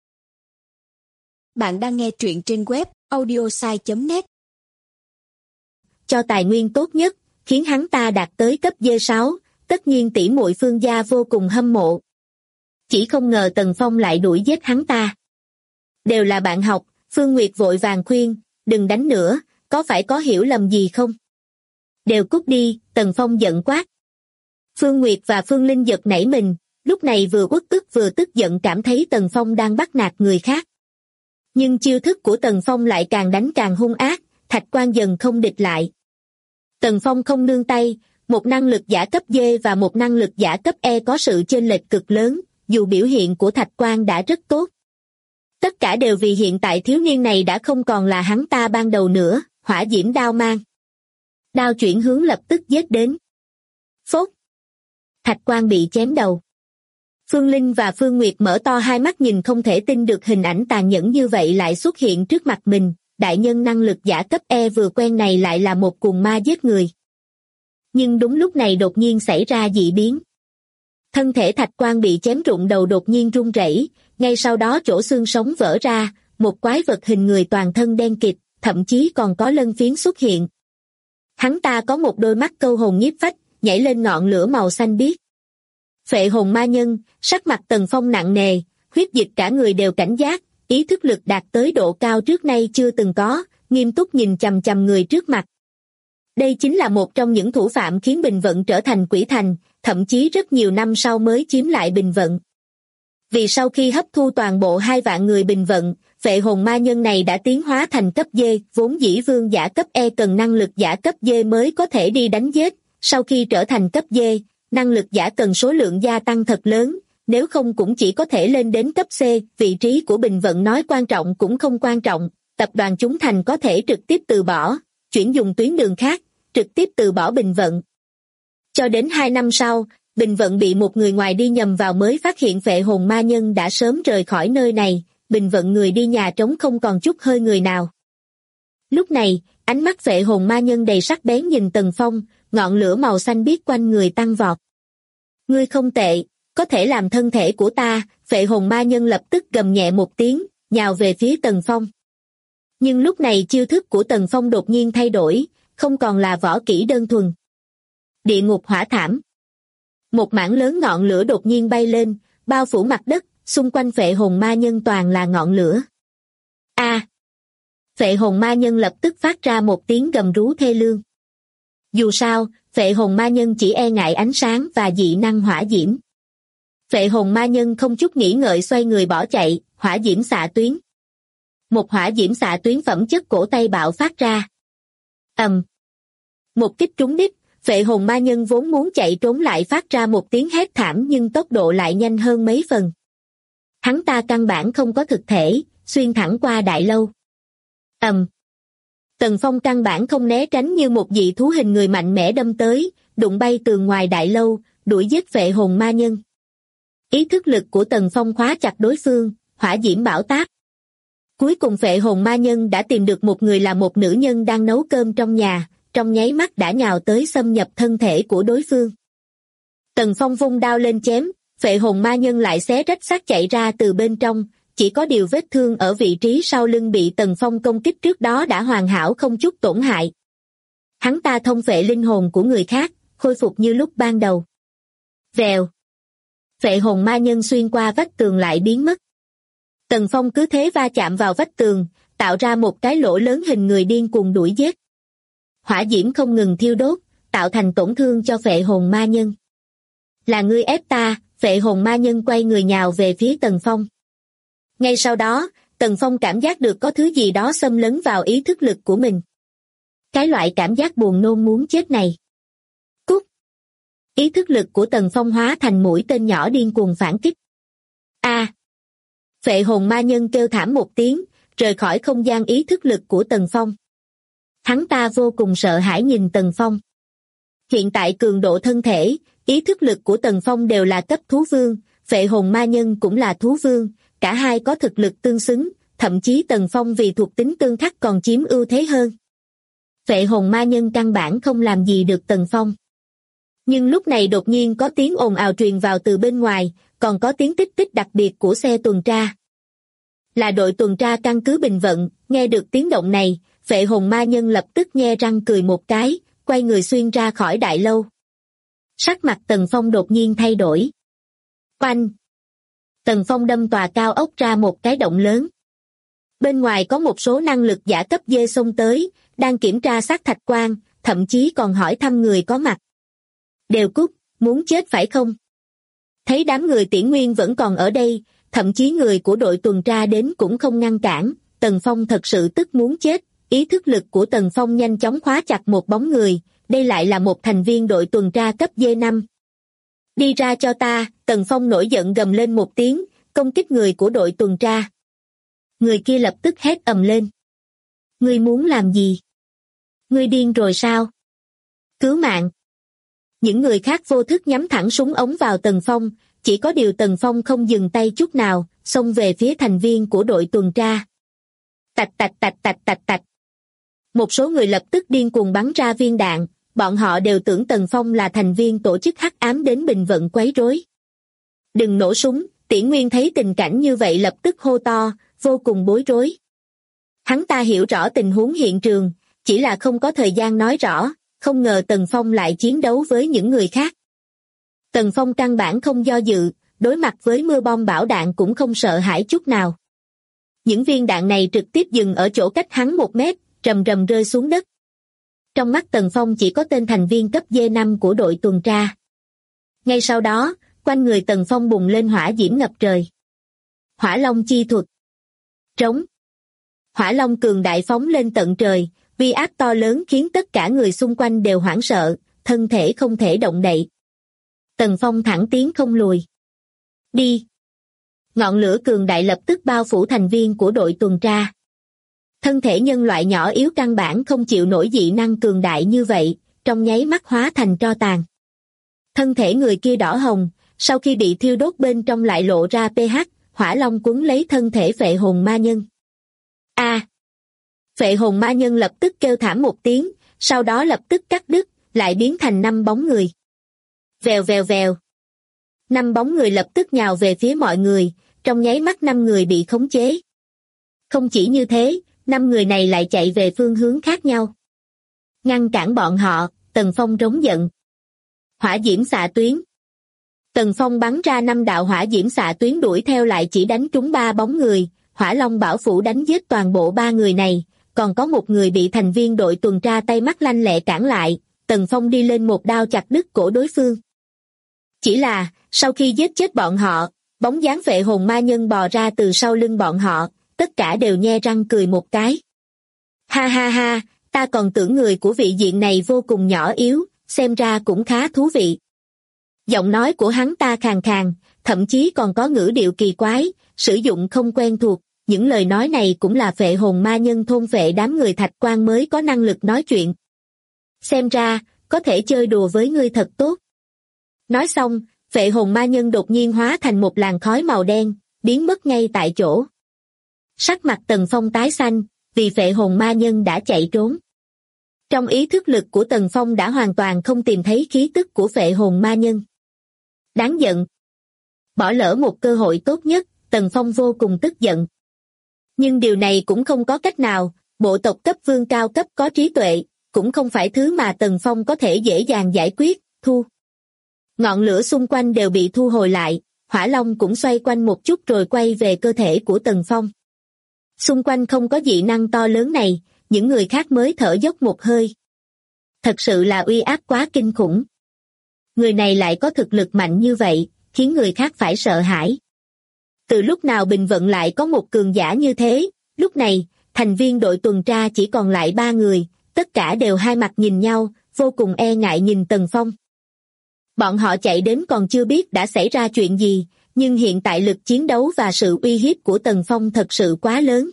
Bạn đang nghe truyện trên web audiosai.net. Cho tài nguyên tốt nhất, khiến hắn ta đạt tới cấp D6, tất nhiên tỷ muội Phương gia vô cùng hâm mộ. Chỉ không ngờ Tần Phong lại đuổi giết hắn ta. Đều là bạn học, Phương Nguyệt vội vàng khuyên, đừng đánh nữa, có phải có hiểu lầm gì không? Đều cút đi, Tần Phong giận quát. Phương Nguyệt và Phương Linh giật nảy mình, lúc này vừa uất ức vừa tức giận cảm thấy Tần Phong đang bắt nạt người khác. Nhưng chiêu thức của Tần Phong lại càng đánh càng hung ác, Thạch Quan dần không địch lại. Tần Phong không nương tay, một năng lực giả cấp D và một năng lực giả cấp E có sự chênh lệch cực lớn, dù biểu hiện của Thạch Quan đã rất tốt. Tất cả đều vì hiện tại thiếu niên này đã không còn là hắn ta ban đầu nữa, hỏa diễm đao mang. Đao chuyển hướng lập tức giết đến. Phốt! Thạch Quan bị chém đầu. Phương Linh và Phương Nguyệt mở to hai mắt nhìn không thể tin được hình ảnh tàn nhẫn như vậy lại xuất hiện trước mặt mình, đại nhân năng lực giả cấp E vừa quen này lại là một cuồng ma giết người. Nhưng đúng lúc này đột nhiên xảy ra dị biến. Thân thể Thạch Quan bị chém rụng đầu đột nhiên run rẩy, ngay sau đó chỗ xương sống vỡ ra, một quái vật hình người toàn thân đen kịt, thậm chí còn có lân phiến xuất hiện. Hắn ta có một đôi mắt câu hồn nhiếp phách, nhảy lên ngọn lửa màu xanh biếc. Phệ hồn ma nhân, sắc mặt Tần Phong nặng nề, huyết dịch cả người đều cảnh giác, ý thức lực đạt tới độ cao trước nay chưa từng có, nghiêm túc nhìn chằm chằm người trước mặt. Đây chính là một trong những thủ phạm khiến Bình Vận trở thành quỷ thành, thậm chí rất nhiều năm sau mới chiếm lại Bình Vận. Vì sau khi hấp thu toàn bộ 2 vạn người Bình Vận, phệ hồn ma nhân này đã tiến hóa thành cấp D, vốn dĩ vương giả cấp E cần năng lực giả cấp D mới có thể đi đánh giết, sau khi trở thành cấp D, năng lực giả cần số lượng gia tăng thật lớn, nếu không cũng chỉ có thể lên đến cấp C, vị trí của Bình Vận nói quan trọng cũng không quan trọng, tập đoàn chúng thành có thể trực tiếp từ bỏ, chuyển dùng tuyến đường khác, trực tiếp từ bỏ Bình Vận. Cho đến 2 năm sau, Bình Vận bị một người ngoài đi nhầm vào mới phát hiện phệ hồn ma nhân đã sớm rời khỏi nơi này, Bình Vận người đi nhà trống không còn chút hơi người nào. Lúc này, ánh mắt phệ hồn ma nhân đầy sắc bén nhìn Tần Phong, ngọn lửa màu xanh biếc quanh người tăng vọt. Ngươi không tệ, có thể làm thân thể của ta, phệ hồn ma nhân lập tức gầm nhẹ một tiếng, nhào về phía Tần Phong. Nhưng lúc này chiêu thức của Tần Phong đột nhiên thay đổi, không còn là võ kỹ đơn thuần. Địa ngục hỏa thảm. Một mảng lớn ngọn lửa đột nhiên bay lên, bao phủ mặt đất, xung quanh phệ hồn ma nhân toàn là ngọn lửa. A! Phệ hồn ma nhân lập tức phát ra một tiếng gầm rú thê lương. Dù sao, phệ hồn ma nhân chỉ e ngại ánh sáng và dị năng hỏa diễm. Phệ hồn ma nhân không chút nghĩ ngợi xoay người bỏ chạy, hỏa diễm xạ tuyến. Một hỏa diễm xạ tuyến phẩm chất cổ tay bạo phát ra. Một kích trúng đích, phệ hồn ma nhân vốn muốn chạy trốn lại phát ra một tiếng hét thảm nhưng tốc độ lại nhanh hơn mấy phần. Hắn ta căn bản không có thực thể, xuyên thẳng qua đại lâu. Tần Phong căn bản không né tránh như một dị thú hình người mạnh mẽ đâm tới, đụng bay tường ngoài đại lâu, đuổi giết phệ hồn ma nhân. Ý thức lực của Tần Phong khóa chặt đối phương, hỏa diễm bão táp. Cuối cùng phệ hồn ma nhân đã tìm được một người là một nữ nhân đang nấu cơm trong nhà, trong nháy mắt đã nhào tới xâm nhập thân thể của đối phương. Tần Phong vung đao lên chém, phệ hồn ma nhân lại xé rách xác chạy ra từ bên trong, chỉ có điều vết thương ở vị trí sau lưng bị Tần Phong công kích trước đó đã hoàn hảo không chút tổn hại. Hắn ta thông phệ linh hồn của người khác, khôi phục như lúc ban đầu. Vèo. Phệ hồn ma nhân xuyên qua vách tường lại biến mất. Tần Phong cứ thế va chạm vào vách tường, tạo ra một cái lỗ lớn hình người điên cuồng đuổi giết. Hỏa diễm không ngừng thiêu đốt, tạo thành tổn thương cho phệ hồn ma nhân. Là ngươi ép ta, phệ hồn ma nhân quay người nhào về phía Tần Phong. Ngay sau đó, Tần Phong cảm giác được có thứ gì đó xâm lấn vào ý thức lực của mình. Cái loại cảm giác buồn nôn muốn chết này. Cút! Ý thức lực của Tần Phong hóa thành mũi tên nhỏ điên cuồng phản kích. A! Phệ hồn ma nhân kêu thảm một tiếng, rời khỏi không gian ý thức lực của Tần Phong. Hắn ta vô cùng sợ hãi nhìn Tần Phong. Hiện tại cường độ thân thể, ý thức lực của Tần Phong đều là cấp thú vương, phệ hồn ma nhân cũng là thú vương, cả hai có thực lực tương xứng, thậm chí Tần Phong vì thuộc tính tương khắc còn chiếm ưu thế hơn. Phệ hồn ma nhân căn bản không làm gì được Tần Phong. Nhưng lúc này đột nhiên có tiếng ồn ào truyền vào từ bên ngoài, còn có tiếng tích tích đặc biệt của xe tuần tra. Là đội tuần tra căn cứ Bình Vận, nghe được tiếng động này, phệ hồn ma nhân lập tức nhe răng cười một cái, quay người xuyên ra khỏi đại lâu. Sắc mặt Tần Phong đột nhiên thay đổi. Oanh! Tần Phong đâm tòa cao ốc ra một cái động lớn. Bên ngoài có một số năng lực giả cấp D xông tới, đang kiểm tra xác thạch quan, thậm chí còn hỏi thăm người có mặt. Đều cút, muốn chết phải không? Thấy đám người Tiễn Nguyên vẫn còn ở đây, thậm chí người của đội tuần tra đến cũng không ngăn cản, Tần Phong thật sự tức muốn chết, ý thức lực của Tần Phong nhanh chóng khóa chặt một bóng người, đây lại là một thành viên đội tuần tra cấp D5. Đi ra cho ta, Tần Phong nổi giận gầm lên một tiếng, công kích người của đội tuần tra. Người kia lập tức hét ầm lên. Ngươi muốn làm gì? Ngươi điên rồi sao? Cứu mạng! Những người khác vô thức nhắm thẳng súng ống vào Tần Phong, chỉ có điều Tần Phong không dừng tay chút nào, xông về phía thành viên của đội tuần tra. Tạch tạch tạch tạch tạch tạch. Một số người lập tức điên cuồng bắn ra viên đạn, bọn họ đều tưởng Tần Phong là thành viên tổ chức hắc ám đến Bình Vận quấy rối. Đừng nổ súng, Tiễn Nguyên thấy tình cảnh như vậy lập tức hô to, vô cùng bối rối. Hắn ta hiểu rõ tình huống hiện trường, chỉ là không có thời gian nói rõ, không ngờ Tần Phong lại chiến đấu với những người khác. Tần Phong căn bản không do dự, đối mặt với mưa bom bão đạn cũng không sợ hãi chút nào. Những viên đạn này trực tiếp dừng ở chỗ cách hắn 1 mét, rầm rầm rơi xuống đất. Trong mắt Tần Phong chỉ có tên thành viên cấp D5 của đội tuần tra. Ngay sau đó, quanh người Tần Phong bùng lên hỏa diễm ngập trời. Hỏa Long chi thuật. Trống. Hỏa Long cường đại phóng lên tận trời, uy áp to lớn khiến tất cả người xung quanh đều hoảng sợ, thân thể không thể động đậy. Tần Phong thẳng tiến không lùi. Đi! Ngọn lửa cường đại lập tức bao phủ thành viên của đội tuần tra. Thân thể nhân loại nhỏ yếu căn bản không chịu nổi dị năng cường đại như vậy, trong nháy mắt hóa thành tro tàn. Thân thể người kia đỏ hồng, sau khi bị thiêu đốt bên trong lại lộ ra pH, hỏa long quấn lấy thân thể phệ hồn ma nhân. A! Phệ hồn ma nhân lập tức kêu thảm một tiếng, sau đó lập tức cắt đứt, lại biến thành 5 bóng người. Vèo vèo vèo. 5 bóng người lập tức nhào về phía mọi người, trong nháy mắt 5 người bị khống chế. Không chỉ như thế, 5 người này lại chạy về phương hướng khác nhau. Ngăn cản bọn họ, Tần Phong rống giận. Hỏa diễm xạ tuyến. Tần Phong bắn ra 5 đạo hỏa diễm xạ tuyến đuổi theo lại chỉ đánh trúng 3 bóng người, Hỏa Long Bảo Phủ đánh giết toàn bộ 3 người này, còn có một người bị thành viên đội tuần tra tay mắt lanh lẹ cản lại, Tần Phong đi lên một đao chặt đứt cổ đối phương. Chỉ là, sau khi giết chết bọn họ, bóng dáng phệ hồn ma nhân bò ra từ sau lưng bọn họ, tất cả đều nhe răng cười một cái. Ha ha ha, ta còn tưởng người của vị diện này vô cùng nhỏ yếu, xem ra cũng khá thú vị. Giọng nói của hắn ta khàn khàn, thậm chí còn có ngữ điệu kỳ quái, sử dụng không quen thuộc, những lời nói này cũng là phệ hồn ma nhân thôn phệ đám người thạch quan mới có năng lực nói chuyện. Xem ra, có thể chơi đùa với ngươi thật tốt. Nói xong, phệ hồn ma nhân đột nhiên hóa thành một làn khói màu đen, biến mất ngay tại chỗ. Sắc mặt Tần Phong tái xanh, vì phệ hồn ma nhân đã chạy trốn. Trong ý thức lực của Tần Phong đã hoàn toàn không tìm thấy khí tức của phệ hồn ma nhân. Đáng giận. Bỏ lỡ một cơ hội tốt nhất, Tần Phong vô cùng tức giận. Nhưng điều này cũng không có cách nào, bộ tộc cấp vương cao cấp có trí tuệ, cũng không phải thứ mà Tần Phong có thể dễ dàng giải quyết, thu. Ngọn lửa xung quanh đều bị thu hồi lại, Hỏa Long cũng xoay quanh một chút rồi quay về cơ thể của Tần Phong. Xung quanh không có dị năng to lớn này, những người khác mới thở dốc một hơi. Thật sự là uy áp quá kinh khủng. Người này lại có thực lực mạnh như vậy, khiến người khác phải sợ hãi. Từ lúc nào Bình Vận lại có một cường giả như thế, lúc này, thành viên đội tuần tra chỉ còn lại 3 người, tất cả đều hai mặt nhìn nhau, vô cùng e ngại nhìn Tần Phong. Bọn họ chạy đến còn chưa biết đã xảy ra chuyện gì, nhưng hiện tại lực chiến đấu và sự uy hiếp của Tần Phong thật sự quá lớn.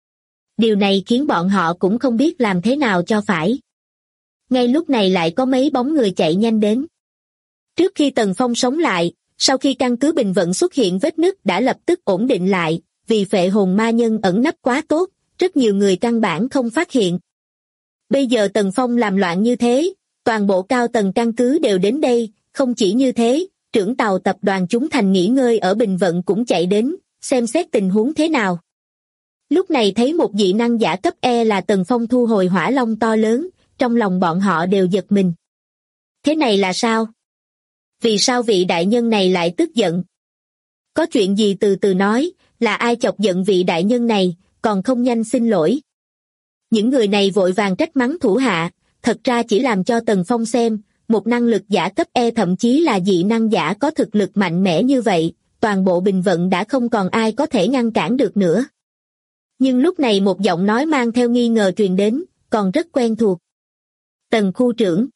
Điều này khiến bọn họ cũng không biết làm thế nào cho phải. Ngay lúc này lại có mấy bóng người chạy nhanh đến. Trước khi Tần Phong sống lại, sau khi căn cứ Bình Vận xuất hiện vết nứt đã lập tức ổn định lại, vì phệ hồn ma nhân ẩn nấp quá tốt, rất nhiều người căn bản không phát hiện. Bây giờ Tần Phong làm loạn như thế, toàn bộ cao tầng căn cứ đều đến đây, không chỉ như thế, trưởng tàu tập đoàn chúng thành nghỉ ngơi ở Bình Vận cũng chạy đến, xem xét tình huống thế nào. Lúc này thấy một dị năng giả cấp E là Tần Phong thu hồi hỏa long to lớn, trong lòng bọn họ đều giật mình. Thế này là sao? Vì sao vị đại nhân này lại tức giận? Có chuyện gì từ từ nói, là ai chọc giận vị đại nhân này, còn không nhanh xin lỗi. Những người này vội vàng trách mắng thủ hạ, thật ra chỉ làm cho Tần Phong xem, một năng lực giả cấp E thậm chí là dị năng giả có thực lực mạnh mẽ như vậy, toàn bộ Bình Vận đã không còn ai có thể ngăn cản được nữa. Nhưng lúc này một giọng nói mang theo nghi ngờ truyền đến, còn rất quen thuộc. Tần khu trưởng.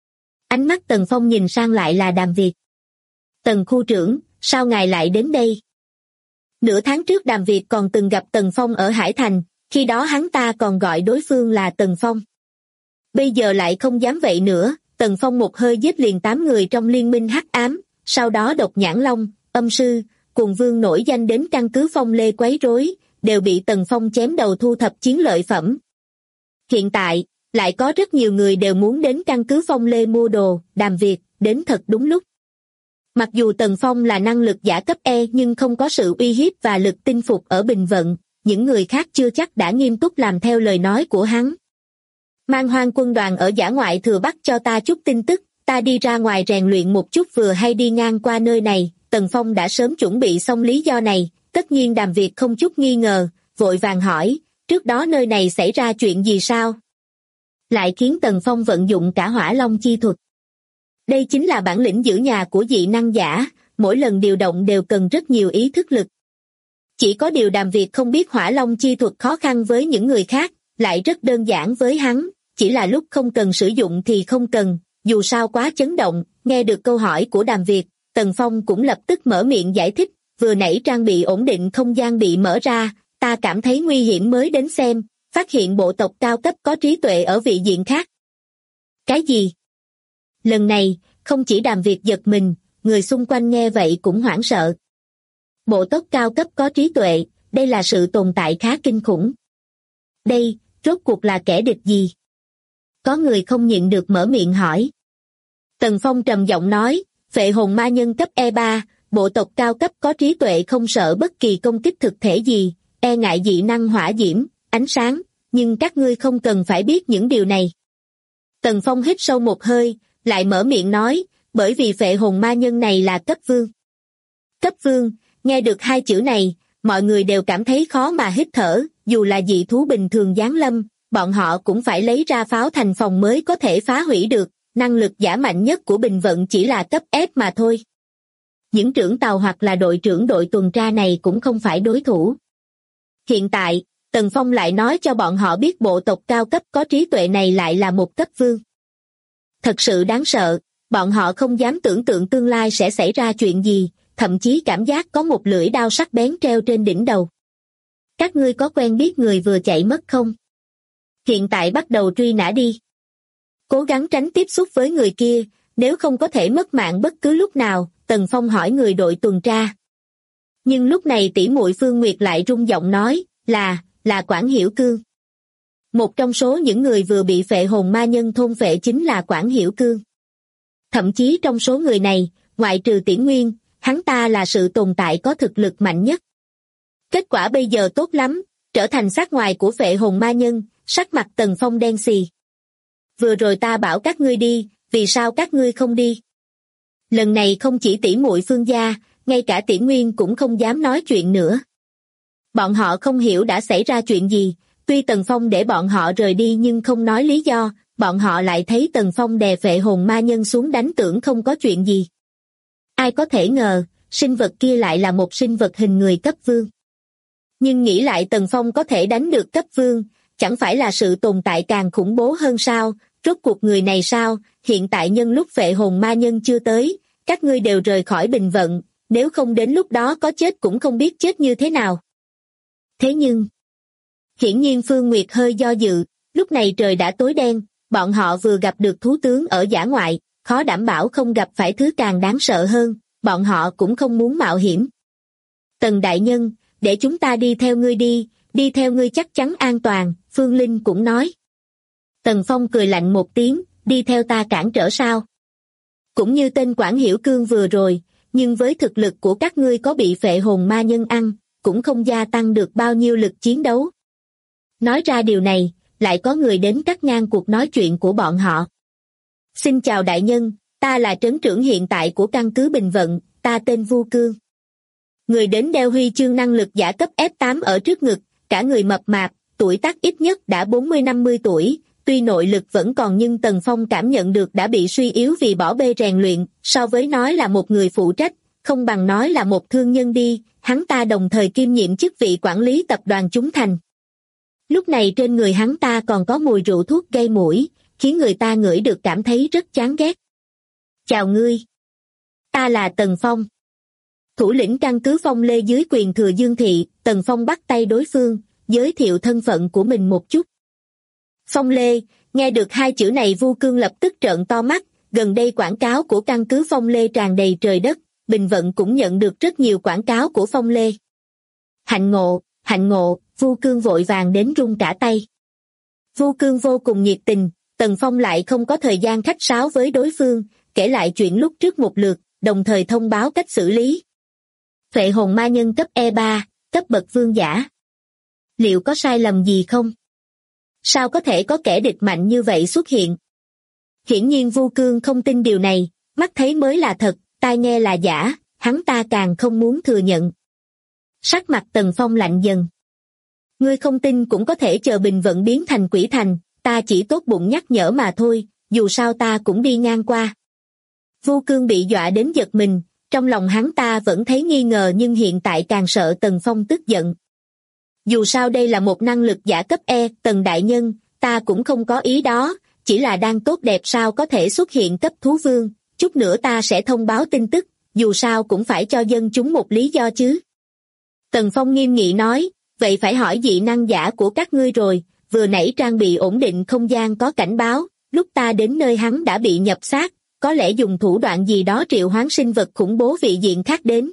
Ánh mắt Tần Phong nhìn sang lại là Đàm Việt. Tần khu trưởng, sao ngài lại đến đây? Nửa tháng trước Đàm Việt còn từng gặp Tần Phong ở Hải Thành, khi đó hắn ta còn gọi đối phương là Tần Phong. Bây giờ lại không dám vậy nữa, Tần Phong một hơi giết liền 8 người trong liên minh hắc ám, sau đó Độc Nhãn Long, Âm Sư, cùng Vương nổi danh đến căn cứ Phong Lê quấy rối, đều bị Tần Phong chém đầu thu thập chiến lợi phẩm. Hiện tại, lại có rất nhiều người đều muốn đến căn cứ Phong Lê mua đồ, Đàm Việt, đến thật đúng lúc. Mặc dù Tần Phong là năng lực giả cấp E nhưng không có sự uy hiếp và lực tinh phục ở Bình Vận, những người khác chưa chắc đã nghiêm túc làm theo lời nói của hắn. Man Hoang quân đoàn ở dã ngoại thừa Bắc cho ta chút tin tức, ta đi ra ngoài rèn luyện một chút vừa hay đi ngang qua nơi này, Tần Phong đã sớm chuẩn bị xong lý do này, tất nhiên Đàm Việt không chút nghi ngờ, vội vàng hỏi, trước đó nơi này xảy ra chuyện gì sao? Lại khiến Tần Phong vận dụng cả Hỏa Long chi thuật. Đây chính là bản lĩnh giữ nhà của dị năng giả, mỗi lần điều động đều cần rất nhiều ý thức lực. Chỉ có điều Đàm Việt không biết Hỏa Long chi thuật khó khăn với những người khác, lại rất đơn giản với hắn, chỉ là lúc không cần sử dụng thì không cần, dù sao quá chấn động, nghe được câu hỏi của Đàm Việt, Tần Phong cũng lập tức mở miệng giải thích, vừa nãy trang bị ổn định không gian bị mở ra, ta cảm thấy nguy hiểm mới đến xem, phát hiện bộ tộc cao cấp có trí tuệ ở vị diện khác. Cái gì? Lần này, không chỉ Đàm Việt giật mình, người xung quanh nghe vậy cũng hoảng sợ. Bộ tộc cao cấp có trí tuệ, đây là sự tồn tại khá kinh khủng. Đây, rốt cuộc là kẻ địch gì? Có người không nhịn được mở miệng hỏi. Tần Phong trầm giọng nói, phệ hồn ma nhân cấp E3, bộ tộc cao cấp có trí tuệ không sợ bất kỳ công kích thực thể gì, e ngại dị năng hỏa diễm, ánh sáng, nhưng các ngươi không cần phải biết những điều này. Tần Phong hít sâu một hơi, lại mở miệng nói, bởi vì phệ hồn ma nhân này là cấp vương. Cấp vương, nghe được hai chữ này, mọi người đều cảm thấy khó mà hít thở, dù là dị thú bình thường giáng lâm, bọn họ cũng phải lấy ra pháo thành phòng mới có thể phá hủy được, năng lực giả mạnh nhất của Bình Vận chỉ là cấp F mà thôi. Những trưởng tàu hoặc là đội trưởng đội tuần tra này cũng không phải đối thủ. Hiện tại, Tần Phong lại nói cho bọn họ biết bộ tộc cao cấp có trí tuệ này lại là một cấp vương. Thật sự đáng sợ, bọn họ không dám tưởng tượng tương lai sẽ xảy ra chuyện gì, thậm chí cảm giác có một lưỡi đao sắc bén treo trên đỉnh đầu. Các ngươi có quen biết người vừa chạy mất không? Hiện tại bắt đầu truy nã đi. Cố gắng tránh tiếp xúc với người kia, nếu không có thể mất mạng bất cứ lúc nào, Tần Phong hỏi người đội tuần tra. Nhưng lúc này tỷ muội Phương Nguyệt lại rung giọng nói, là Quản Hiểu Cương. Một trong số những người vừa bị phệ hồn ma nhân thôn phệ chính là Quản Hiểu Cương. Thậm chí trong số người này, ngoại trừ Tiễn Nguyên, hắn ta là sự tồn tại có thực lực mạnh nhất. Kết quả bây giờ tốt lắm, trở thành sát ngoài của phệ hồn ma nhân, sắc mặt Tần Phong đen xì. Vừa rồi ta bảo các ngươi đi, vì sao các ngươi không đi? Lần này không chỉ tỷ muội Phương gia, ngay cả Tiễn Nguyên cũng không dám nói chuyện nữa. Bọn họ không hiểu đã xảy ra chuyện gì, tuy Tần Phong để bọn họ rời đi nhưng không nói lý do, bọn họ lại thấy Tần Phong đè phệ hồn ma nhân xuống đánh tưởng không có chuyện gì. Ai có thể ngờ, sinh vật kia lại là một sinh vật hình người cấp vương. Nhưng nghĩ lại Tần Phong có thể đánh được cấp vương, chẳng phải là sự tồn tại càng khủng bố hơn sao, rốt cuộc người này sao, hiện tại nhân lúc phệ hồn ma nhân chưa tới, các ngươi đều rời khỏi Bình Vận, nếu không đến lúc đó có chết cũng không biết chết như thế nào. Thế nhưng, hiển nhiên Phương Nguyệt hơi do dự, lúc này trời đã tối đen, bọn họ vừa gặp được thú tướng ở dã ngoại, khó đảm bảo không gặp phải thứ càng đáng sợ hơn, bọn họ cũng không muốn mạo hiểm. Tần đại nhân, để chúng ta đi theo ngươi đi theo ngươi chắc chắn an toàn, Phương Linh cũng nói. Tần Phong cười lạnh một tiếng, đi theo ta cản trở sao? Cũng như tên Quản Hiểu Cương vừa rồi, nhưng với thực lực của các ngươi có bị phệ hồn ma nhân ăn, cũng không gia tăng được bao nhiêu lực chiến đấu. Nói ra điều này, lại có người đến cắt ngang cuộc nói chuyện của bọn họ. Xin chào đại nhân, Ta là trấn trưởng hiện tại của căn cứ Bình Vận, ta tên Vu Cương. Người đến đeo huy chương năng lực giả cấp F8 ở trước ngực, cả người mập mạp, tuổi tác ít nhất đã 40-50 tuổi, tuy nội lực vẫn còn nhưng Tần Phong cảm nhận được đã bị suy yếu vì bỏ bê rèn luyện, so với nói là một người phụ trách, không bằng nói là một thương nhân đi, hắn ta đồng thời kiêm nhiệm chức vị quản lý tập đoàn Chúng Thành. Lúc này trên người hắn ta còn có mùi rượu thuốc gây mũi, khiến người ta ngửi được cảm thấy rất chán ghét. Chào ngươi. Ta là Tần Phong. Thủ lĩnh căn cứ Phong Lê dưới quyền thừa Dương Thị, Tần Phong bắt tay đối phương, giới thiệu thân phận của mình một chút. Phong Lê, nghe được hai chữ này Vu Cương lập tức trợn to mắt, gần đây quảng cáo của căn cứ Phong Lê tràn đầy trời đất, Bình Vận cũng nhận được rất nhiều quảng cáo của Phong Lê. Hạnh ngộ, Vu Cương vội vàng đến run cả tay. Vu Cương vô cùng nhiệt tình, Tần Phong lại không có thời gian khách sáo với đối phương, kể lại chuyện lúc trước một lượt, đồng thời thông báo cách xử lý. Phệ hồn ma nhân cấp E3, cấp bậc vương giả. Liệu có sai lầm gì không? Sao có thể có kẻ địch mạnh như vậy xuất hiện? Hiển nhiên Vu Cương không tin điều này, mắt thấy mới là thật, tai nghe là giả, hắn ta càng không muốn thừa nhận. Sắc mặt Tần Phong lạnh dần. Ngươi không tin cũng có thể chờ Bình Vận biến thành quỷ thành, ta chỉ tốt bụng nhắc nhở mà thôi, dù sao ta cũng đi ngang qua. Vu Cương bị dọa đến giật mình, trong lòng hắn ta vẫn thấy nghi ngờ nhưng hiện tại càng sợ Tần Phong tức giận. Dù sao đây là một năng lực giả cấp E, Tần đại nhân, ta cũng không có ý đó, chỉ là đang tốt đẹp sao có thể xuất hiện cấp thú vương, chút nữa ta sẽ thông báo tin tức, dù sao cũng phải cho dân chúng một lý do chứ. Tần Phong nghiêm nghị nói, vậy phải hỏi dị năng giả của các ngươi rồi, vừa nãy trang bị ổn định không gian có cảnh báo, lúc ta đến nơi hắn đã bị nhập xác, có lẽ dùng thủ đoạn gì đó triệu hoán sinh vật khủng bố vị diện khác đến.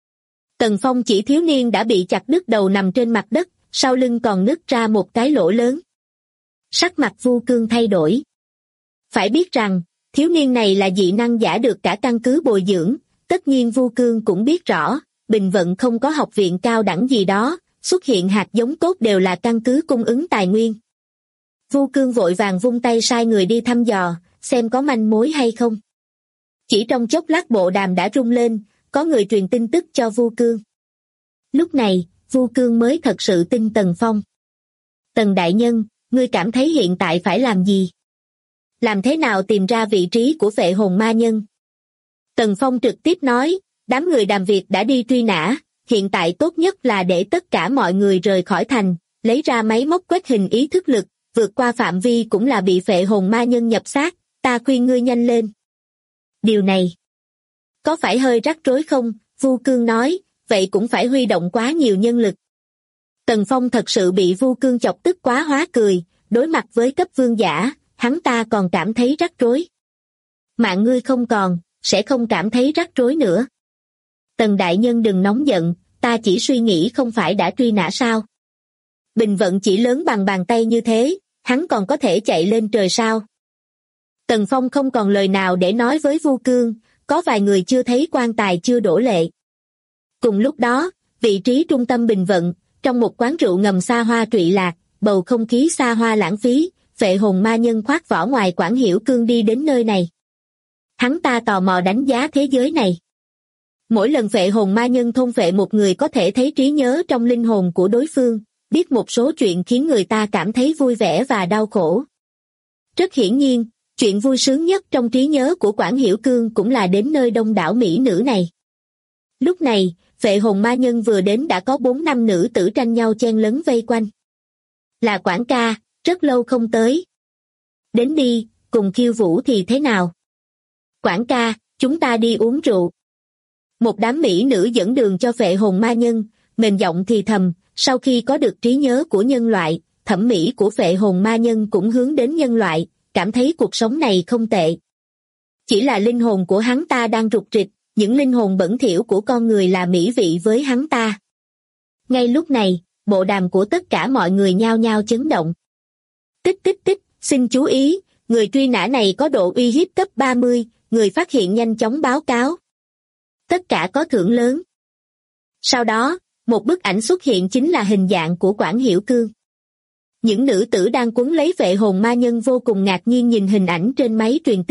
Tần Phong chỉ thiếu niên đã bị chặt đứt đầu nằm trên mặt đất, sau lưng còn nứt ra một cái lỗ lớn. Sắc mặt Vu Cương thay đổi. Phải biết rằng, thiếu niên này là dị năng giả được cả căn cứ bồi dưỡng, tất nhiên Vu Cương cũng biết rõ, Bình Vận không có học viện cao đẳng gì đó, xuất hiện hạt giống tốt đều là căn cứ cung ứng tài nguyên. Vu Cương vội vàng vung tay sai người đi thăm dò, xem có manh mối hay không. Chỉ trong chốc lát bộ đàm đã rung lên, có người truyền tin tức cho Vu Cương. Lúc này, Vu Cương mới thật sự tin Tần Phong. Tần đại nhân, ngươi cảm thấy hiện tại phải làm gì? Làm thế nào tìm ra vị trí của phệ hồn ma nhân? Tần Phong trực tiếp nói, đám người đàm Việt đã đi truy nã, hiện tại tốt nhất là để tất cả mọi người rời khỏi thành, lấy ra máy móc quét hình ý thức lực, vượt qua phạm vi cũng là bị phệ hồn ma nhân nhập xác, ta khuyên ngươi nhanh lên. Điều này có phải hơi rắc rối không? Vu Cương nói, vậy cũng phải huy động quá nhiều nhân lực. Tần Phong thật sự bị Vu Cương chọc tức quá hóa cười, đối mặt với cấp vương giả, hắn ta còn cảm thấy rắc rối. Mạng ngươi không còn, sẽ không cảm thấy rắc rối nữa. Tần đại nhân đừng nóng giận, ta chỉ suy nghĩ không phải đã truy nã sao? Bình Vận chỉ lớn bằng bàn tay như thế, hắn còn có thể chạy lên trời sao? Tần Phong không còn lời nào để nói với Vu Cương, có vài người chưa thấy quan tài chưa đổ lệ. Cùng lúc đó, vị trí trung tâm Bình Vận, trong một quán rượu ngầm xa hoa trụy lạc, bầu không khí xa hoa lãng phí, phệ hồn ma nhân khoác vỏ ngoài Quản Hiểu Cương đi đến nơi này. Hắn ta tò mò đánh giá thế giới này. Mỗi lần phệ hồn ma nhân thôn phệ một người có thể thấy trí nhớ trong linh hồn của đối phương, biết một số chuyện khiến người ta cảm thấy vui vẻ và đau khổ. Rất hiển nhiên, chuyện vui sướng nhất trong trí nhớ của Quản Hiểu Cương cũng là đến nơi đông đảo mỹ nữ này. Lúc này, phệ hồn ma nhân vừa đến đã có 4-5 nữ tử tranh nhau chen lấn vây quanh. Là Quản ca, rất lâu không tới. Đến đi, cùng khiêu vũ thì thế nào? Quản ca, chúng ta đi uống rượu. Một đám mỹ nữ dẫn đường cho phệ hồn ma nhân, mềm giọng thì thầm, sau khi có được trí nhớ của nhân loại, thẩm mỹ của phệ hồn ma nhân cũng hướng đến nhân loại, cảm thấy cuộc sống này không tệ. Chỉ là linh hồn của hắn ta đang rục rịch, những linh hồn bẩn thỉu của con người là mỹ vị với hắn ta. Ngay lúc này, bộ đàm của tất cả mọi người nhao nhao chấn động. Tích tích tích, xin chú ý, người truy nã này có độ uy hiếp cấp 30, người phát hiện nhanh chóng báo cáo. Tất cả có thưởng lớn. Sau đó, một bức ảnh xuất hiện chính là hình dạng của Quản Hiểu Cương. Những nữ tử đang quấn lấy phệ hồn ma nhân vô cùng ngạc nhiên nhìn hình ảnh trên máy truyền tin,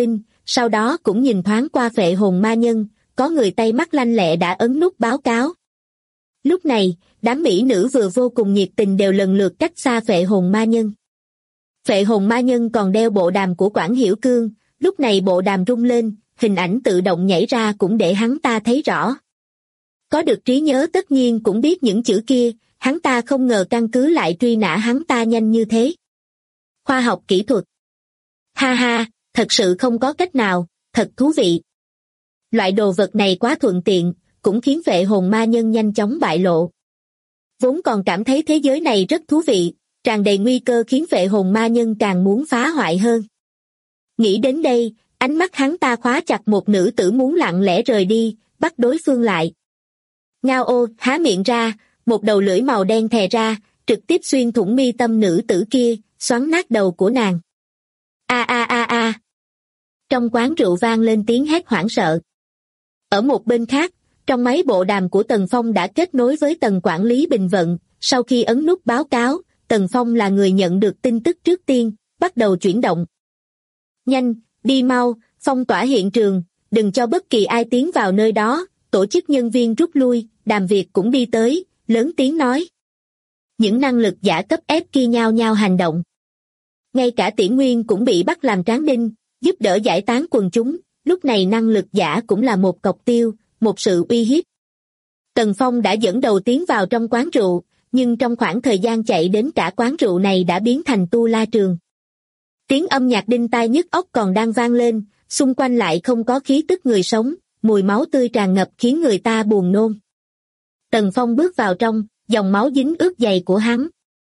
sau đó cũng nhìn thoáng qua phệ hồn ma nhân, có người tay mắt lanh lẹ đã ấn nút báo cáo. Lúc này, đám mỹ nữ vừa vô cùng nhiệt tình đều lần lượt cách xa phệ hồn ma nhân. Phệ hồn ma nhân còn đeo bộ đàm của Quản Hiểu Cương, lúc này bộ đàm rung lên, hình ảnh tự động nhảy ra cũng để hắn ta thấy rõ. Có được trí nhớ tất nhiên cũng biết những chữ kia, hắn ta không ngờ căn cứ lại truy nã hắn ta nhanh như thế. Khoa học kỹ thuật. Ha ha, thật sự không có cách nào, thật thú vị. Loại đồ vật này quá thuận tiện, cũng khiến phệ hồn ma nhân nhanh chóng bại lộ. Vốn còn cảm thấy thế giới này rất thú vị, tràn đầy nguy cơ khiến phệ hồn ma nhân càng muốn phá hoại hơn. Nghĩ đến đây, ánh mắt hắn ta khóa chặt một nữ tử muốn lặng lẽ rời đi, bắt đối phương lại. Ngao ô há miệng ra, một đầu lưỡi màu đen thè ra, trực tiếp xuyên thủng mi tâm nữ tử kia, xoắn nát đầu của nàng. A a a a. Trong quán rượu vang lên tiếng hét hoảng sợ. Ở một bên khác, trong máy bộ đàm của Tần Phong đã kết nối với tầng quản lý bình vận, sau khi ấn nút báo cáo, Tần Phong là người nhận được tin tức trước tiên, bắt đầu chuyển động. Nhanh, đi mau, phong tỏa hiện trường, đừng cho bất kỳ ai tiến vào nơi đó, tổ chức nhân viên rút lui, Đàm Việt cũng đi tới, lớn tiếng nói. Những năng lực giả cấp ép kia nhao nhao hành động. Ngay cả Tiễn Nguyên cũng bị bắt làm tráng đinh, giúp đỡ giải tán quần chúng, lúc này năng lực giả cũng là một cọc tiêu, một sự uy hiếp. Tần Phong đã dẫn đầu tiến vào trong quán rượu, nhưng trong khoảng thời gian chạy đến cả quán rượu này đã biến thành tu la trường. Tiếng âm nhạc đinh tai nhức óc còn đang vang lên, xung quanh lại không có khí tức người sống, mùi máu tươi tràn ngập khiến người ta buồn nôn. Tần Phong bước vào trong, dòng máu dính ướt giày của hắn.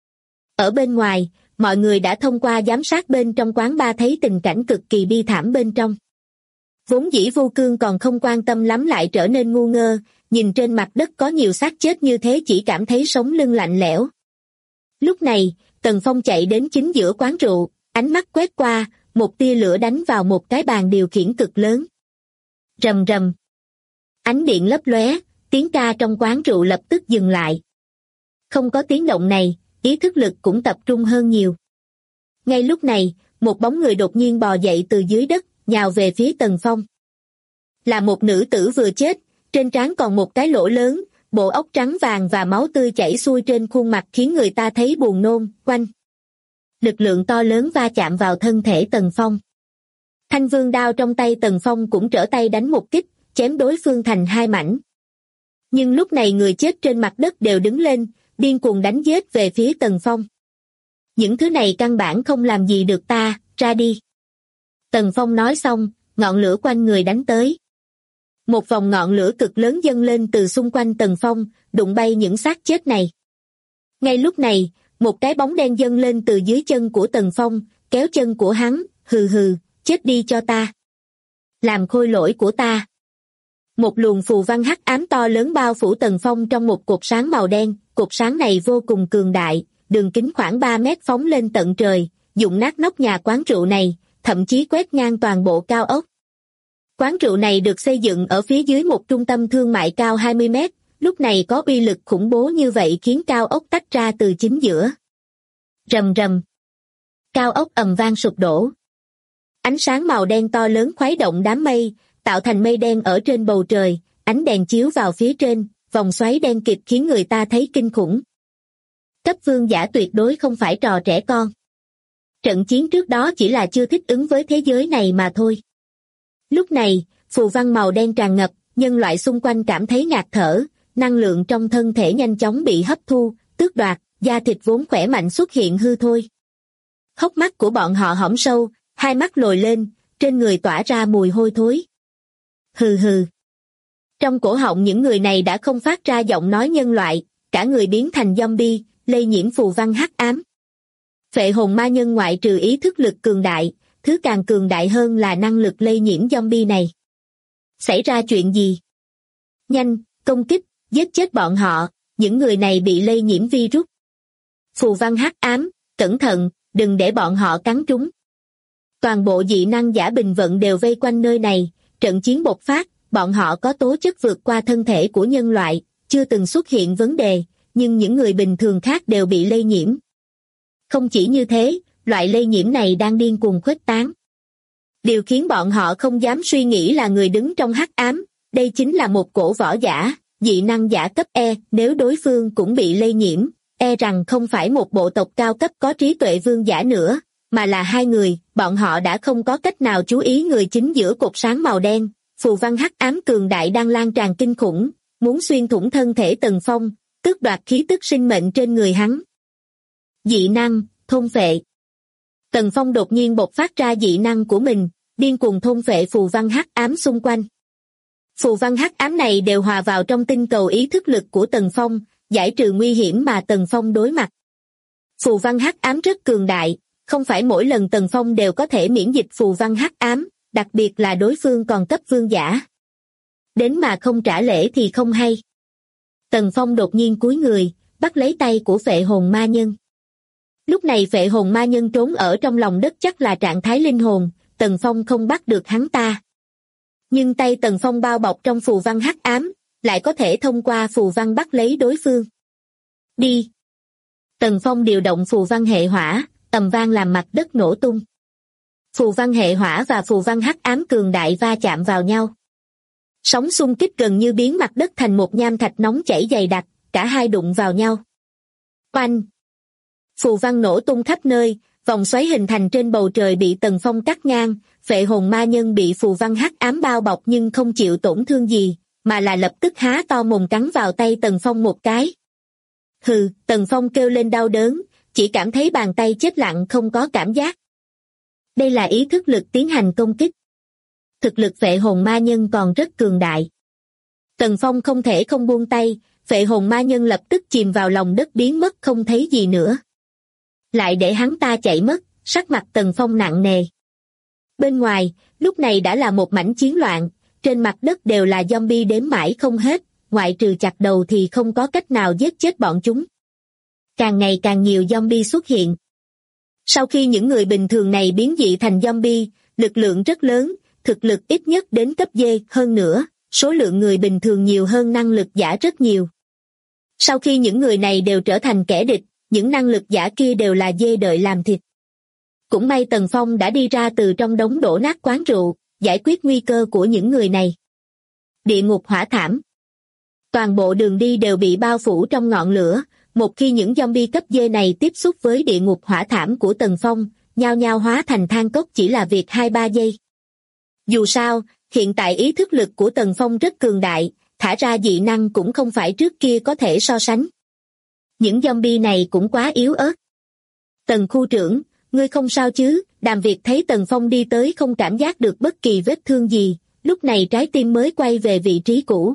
Ở bên ngoài, mọi người đã thông qua giám sát bên trong quán bar thấy tình cảnh cực kỳ bi thảm bên trong. Vốn dĩ Vô Cương còn không quan tâm lắm lại trở nên ngu ngơ, nhìn trên mặt đất có nhiều xác chết như thế chỉ cảm thấy sống lưng lạnh lẽo. Lúc này, Tần Phong chạy đến chính giữa quán rượu, ánh mắt quét qua, một tia lửa đánh vào một cái bàn điều khiển cực lớn. Rầm rầm. Ánh điện lấp lóe, tiếng ca trong quán rượu lập tức dừng lại. Không có tiếng động này, ý thức lực cũng tập trung hơn nhiều. Ngay lúc này, một bóng người đột nhiên bò dậy từ dưới đất, nhào về phía Tần Phong. Là một nữ tử vừa chết, trên trán còn một cái lỗ lớn, bộ óc trắng vàng và máu tươi chảy xuôi trên khuôn mặt khiến người ta thấy buồn nôn, quanh. Lực lượng to lớn va chạm vào thân thể Tần Phong. Thanh vương đao trong tay Tần Phong cũng trở tay đánh một kích, chém đối phương thành hai mảnh. Nhưng lúc này người chết trên mặt đất đều đứng lên, điên cuồng đánh giết về phía Tần Phong. Những thứ này căn bản không làm gì được ta, ra đi. Tần Phong nói xong, ngọn lửa quanh người đánh tới. Một vòng ngọn lửa cực lớn dâng lên từ xung quanh Tần Phong, đụng bay những xác chết này. Ngay lúc này, một cái bóng đen dâng lên từ dưới chân của Tần Phong, kéo chân của hắn, hừ hừ, chết đi cho ta. Làm khôi lỗi của ta. Một luồng phù văn hắc ám to lớn bao phủ Tần Phong trong một cột sáng màu đen, cột sáng này vô cùng cường đại, đường kính khoảng 3 mét phóng lên tận trời, dụng nát nóc nhà quán rượu này, thậm chí quét ngang toàn bộ cao ốc. Quán rượu này được xây dựng ở phía dưới một trung tâm thương mại cao 20 mét, lúc này có uy lực khủng bố như vậy khiến cao ốc tách ra từ chính giữa. Rầm rầm. Cao ốc ầm vang sụp đổ. Ánh sáng màu đen to lớn khuấy động đám mây, tạo thành mây đen ở trên bầu trời, ánh đèn chiếu vào phía trên, vòng xoáy đen kịt khiến người ta thấy kinh khủng. Cấp vương giả tuyệt đối không phải trò trẻ con. Trận chiến trước đó chỉ là chưa thích ứng với thế giới này mà thôi. Lúc này, phù văn màu đen tràn ngập, nhân loại xung quanh cảm thấy ngạt thở, năng lượng trong thân thể nhanh chóng bị hấp thu, tước đoạt, da thịt vốn khỏe mạnh xuất hiện hư thôi. Hốc mắt của bọn họ hõm sâu, hai mắt lồi lên, trên người tỏa ra mùi hôi thối. Hừ hừ. Trong cổ họng những người này đã không phát ra giọng nói nhân loại, cả người biến thành zombie, lây nhiễm phù văn hắc ám. Phệ hồn ma nhân ngoại trừ ý thức lực cường đại, thứ càng cường đại hơn là năng lực lây nhiễm zombie này. Xảy ra chuyện gì? Nhanh, công kích, giết chết bọn họ, những người này bị lây nhiễm virus. Phù văn hắc ám, cẩn thận, đừng để bọn họ cắn trúng. Toàn bộ dị năng giả bình vận đều vây quanh nơi này, trận chiến bộc phát, bọn họ có tố chất vượt qua thân thể của nhân loại, chưa từng xuất hiện vấn đề, nhưng những người bình thường khác đều bị lây nhiễm. Không chỉ như thế, loại lây nhiễm này đang điên cuồng khuếch tán. Điều khiến bọn họ không dám suy nghĩ là người đứng trong hắc ám, đây chính là một cổ võ giả, dị năng giả cấp E, nếu đối phương cũng bị lây nhiễm, e rằng không phải một bộ tộc cao cấp có trí tuệ vương giả nữa, mà là hai người, bọn họ đã không có cách nào chú ý người chính giữa cột sáng màu đen, phù văn hắc ám cường đại đang lan tràn kinh khủng, muốn xuyên thủng thân thể Tần Phong, tước đoạt khí tức sinh mệnh trên người hắn. Dị năng, thôn phệ. Tần Phong đột nhiên bộc phát ra dị năng của mình, điên cuồng thôn phệ phù văn hắc ám xung quanh. Phù văn hắc ám này đều hòa vào trong tinh cầu ý thức lực của Tần Phong, giải trừ nguy hiểm mà Tần Phong đối mặt. Phù văn hắc ám rất cường đại, không phải mỗi lần Tần Phong đều có thể miễn dịch phù văn hắc ám, đặc biệt là đối phương còn cấp vương giả. Đến mà không trả lễ thì không hay. Tần Phong đột nhiên cúi người, bắt lấy tay của phệ hồn ma nhân. Lúc này phệ hồn ma nhân trốn ở trong lòng đất chắc là trạng thái linh hồn, Tần Phong không bắt được hắn ta. Nhưng tay Tần Phong bao bọc trong phù văn hắc ám, lại có thể thông qua phù văn bắt lấy đối phương. Đi! Tần Phong điều động phù văn hệ hỏa, ầm vang làm mặt đất nổ tung. Phù văn hệ hỏa và phù văn hắc ám cường đại va chạm vào nhau. Sóng xung kích gần như biến mặt đất thành một nham thạch nóng chảy dày đặc, cả hai đụng vào nhau. Oanh! Phù văn nổ tung khắp nơi, vòng xoáy hình thành trên bầu trời bị Tần Phong cắt ngang, phệ hồn ma nhân bị phù văn hắc ám bao bọc nhưng không chịu tổn thương gì, mà là lập tức há to mồm cắn vào tay Tần Phong một cái. Hừ, Tần Phong kêu lên đau đớn, chỉ cảm thấy bàn tay chết lặng không có cảm giác. Đây là ý thức lực tiến hành công kích. Thực lực phệ hồn ma nhân còn rất cường đại. Tần Phong không thể không buông tay, phệ hồn ma nhân lập tức chìm vào lòng đất biến mất không thấy gì nữa. Lại để hắn ta chạy mất, sắc mặt Tần Phong nặng nề. Bên ngoài, lúc này đã là một mảnh chiến loạn, trên mặt đất đều là zombie đếm mãi không hết, ngoại trừ chặt đầu thì không có cách nào giết chết bọn chúng. Càng ngày càng nhiều zombie xuất hiện. Sau khi những người bình thường này biến dị thành zombie, lực lượng rất lớn, thực lực ít nhất đến cấp D hơn nữa, số lượng người bình thường nhiều hơn năng lực giả rất nhiều. Sau khi những người này đều trở thành kẻ địch, những năng lực giả kia đều là dê đợi làm thịt. Cũng may Tần Phong đã đi ra từ trong đống đổ nát quán rượu, giải quyết nguy cơ của những người này. Địa ngục hỏa thảm. Toàn bộ đường đi đều bị bao phủ trong ngọn lửa, một khi những zombie cấp D này tiếp xúc với địa ngục hỏa thảm của Tần Phong, nhao nhao hóa thành than cốc chỉ là việc 2-3 giây. Dù sao, hiện tại ý thức lực của Tần Phong rất cường đại, thả ra dị năng cũng không phải trước kia có thể so sánh. Những zombie này cũng quá yếu ớt. Tần khu trưởng, ngươi không sao chứ? Đàm Việt thấy Tần Phong đi tới không cảm giác được bất kỳ vết thương gì, lúc này trái tim mới quay về vị trí cũ.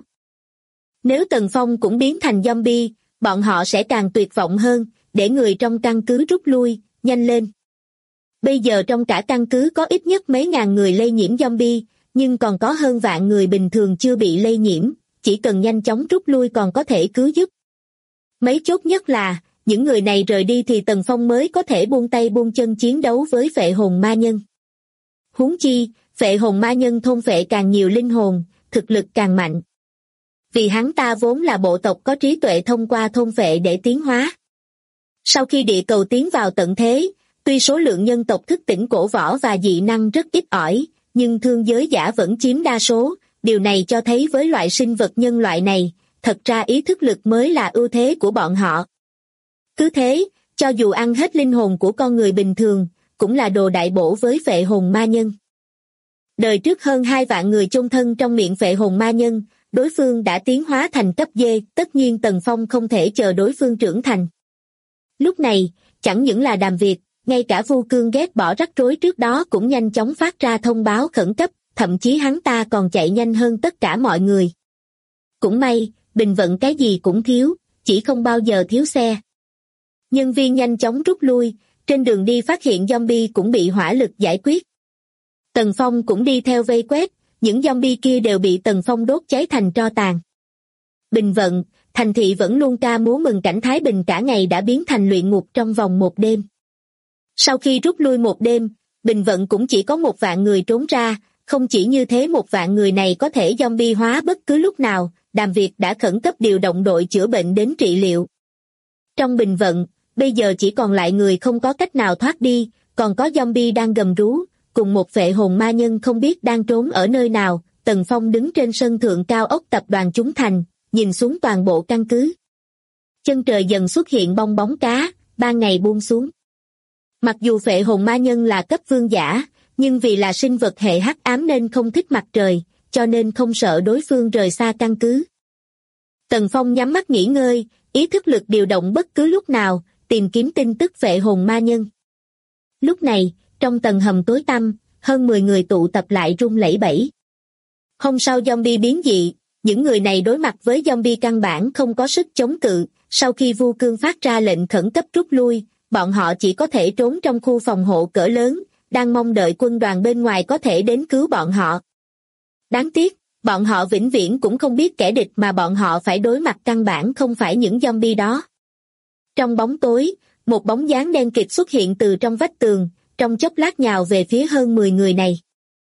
Nếu Tần Phong cũng biến thành zombie, bọn họ sẽ càng tuyệt vọng hơn, để người trong căn cứ rút lui, nhanh lên. Bây giờ trong cả căn cứ có ít nhất mấy ngàn người lây nhiễm zombie, nhưng còn có hơn vạn người bình thường chưa bị lây nhiễm, chỉ cần nhanh chóng rút lui còn có thể cứu giúp. Mấy chốt nhất là, những người này rời đi thì Tần Phong mới có thể buông tay buông chân chiến đấu với phệ hồn ma nhân. Huống chi, phệ hồn ma nhân thôn phệ càng nhiều linh hồn, thực lực càng mạnh. Vì hắn ta vốn là bộ tộc có trí tuệ thông qua thôn phệ để tiến hóa. Sau khi địa cầu tiến vào tận thế, tuy số lượng nhân tộc thức tỉnh cổ võ và dị năng rất ít ỏi, nhưng thương giới giả vẫn chiếm đa số, điều này cho thấy với loại sinh vật nhân loại này, thật ra ý thức lực mới là ưu thế của bọn họ. Cứ thế, cho dù ăn hết linh hồn của con người bình thường, cũng là đồ đại bổ với phệ hồn ma nhân. Đời trước hơn 2 vạn người chôn thân trong miệng phệ hồn ma nhân, đối phương đã tiến hóa thành cấp D, tất nhiên Tần Phong không thể chờ đối phương trưởng thành. Lúc này, chẳng những là Đàm Việt, ngay cả Vu Cương ghét bỏ rắc rối trước đó cũng nhanh chóng phát ra thông báo khẩn cấp, thậm chí hắn ta còn chạy nhanh hơn tất cả mọi người. Cũng may, bình vận cái gì cũng thiếu, chỉ không bao giờ thiếu xe. Nhân viên nhanh chóng rút lui, trên đường đi phát hiện zombie cũng bị hỏa lực giải quyết. Tần Phong cũng đi theo vây quét, những zombie kia đều bị Tần Phong đốt cháy thành tro tàn. Bình vận, thành thị vẫn luôn ca múa mừng cảnh Thái Bình cả ngày đã biến thành luyện ngục trong vòng một đêm. Sau khi rút lui một đêm, Bình vận cũng chỉ có 1 vạn người trốn ra, không chỉ như thế 1 vạn người này có thể zombie hóa bất cứ lúc nào, Đàm Việt đã khẩn cấp điều động đội chữa bệnh đến trị liệu. Trong Bình vận, bây giờ chỉ còn lại người không có cách nào thoát đi, còn có zombie đang gầm rú, cùng một phệ hồn ma nhân không biết đang trốn ở nơi nào. Tần Phong đứng trên sân thượng cao ốc tập đoàn Chúng Thành, nhìn xuống toàn bộ căn cứ. Chân trời dần xuất hiện bong bóng cá, ban ngày buông xuống. Mặc dù phệ hồn ma nhân là cấp vương giả, nhưng vì là sinh vật hệ hắc ám nên không thích mặt trời, cho nên không sợ đối phương rời xa căn cứ. Tần Phong nhắm mắt nghỉ ngơi, ý thức lực điều động bất cứ lúc nào, tìm kiếm tin tức phệ hồn ma nhân. Lúc này, trong tầng hầm tối tăm, hơn 10 người tụ tập lại run lẩy bẩy. Hôm sau zombie biến dị, những người này đối mặt với zombie căn bản không có sức chống cự. Sau khi Vu Cương phát ra lệnh khẩn cấp rút lui, bọn họ chỉ có thể trốn trong khu phòng hộ cỡ lớn, đang mong đợi quân đoàn bên ngoài có thể đến cứu bọn họ. Đáng tiếc, bọn họ vĩnh viễn cũng không biết kẻ địch mà bọn họ phải đối mặt căn bản không phải những zombie đó. Trong bóng tối, một bóng dáng đen kịt xuất hiện từ trong vách tường, trong chốc lát nhào về phía hơn 10 người này.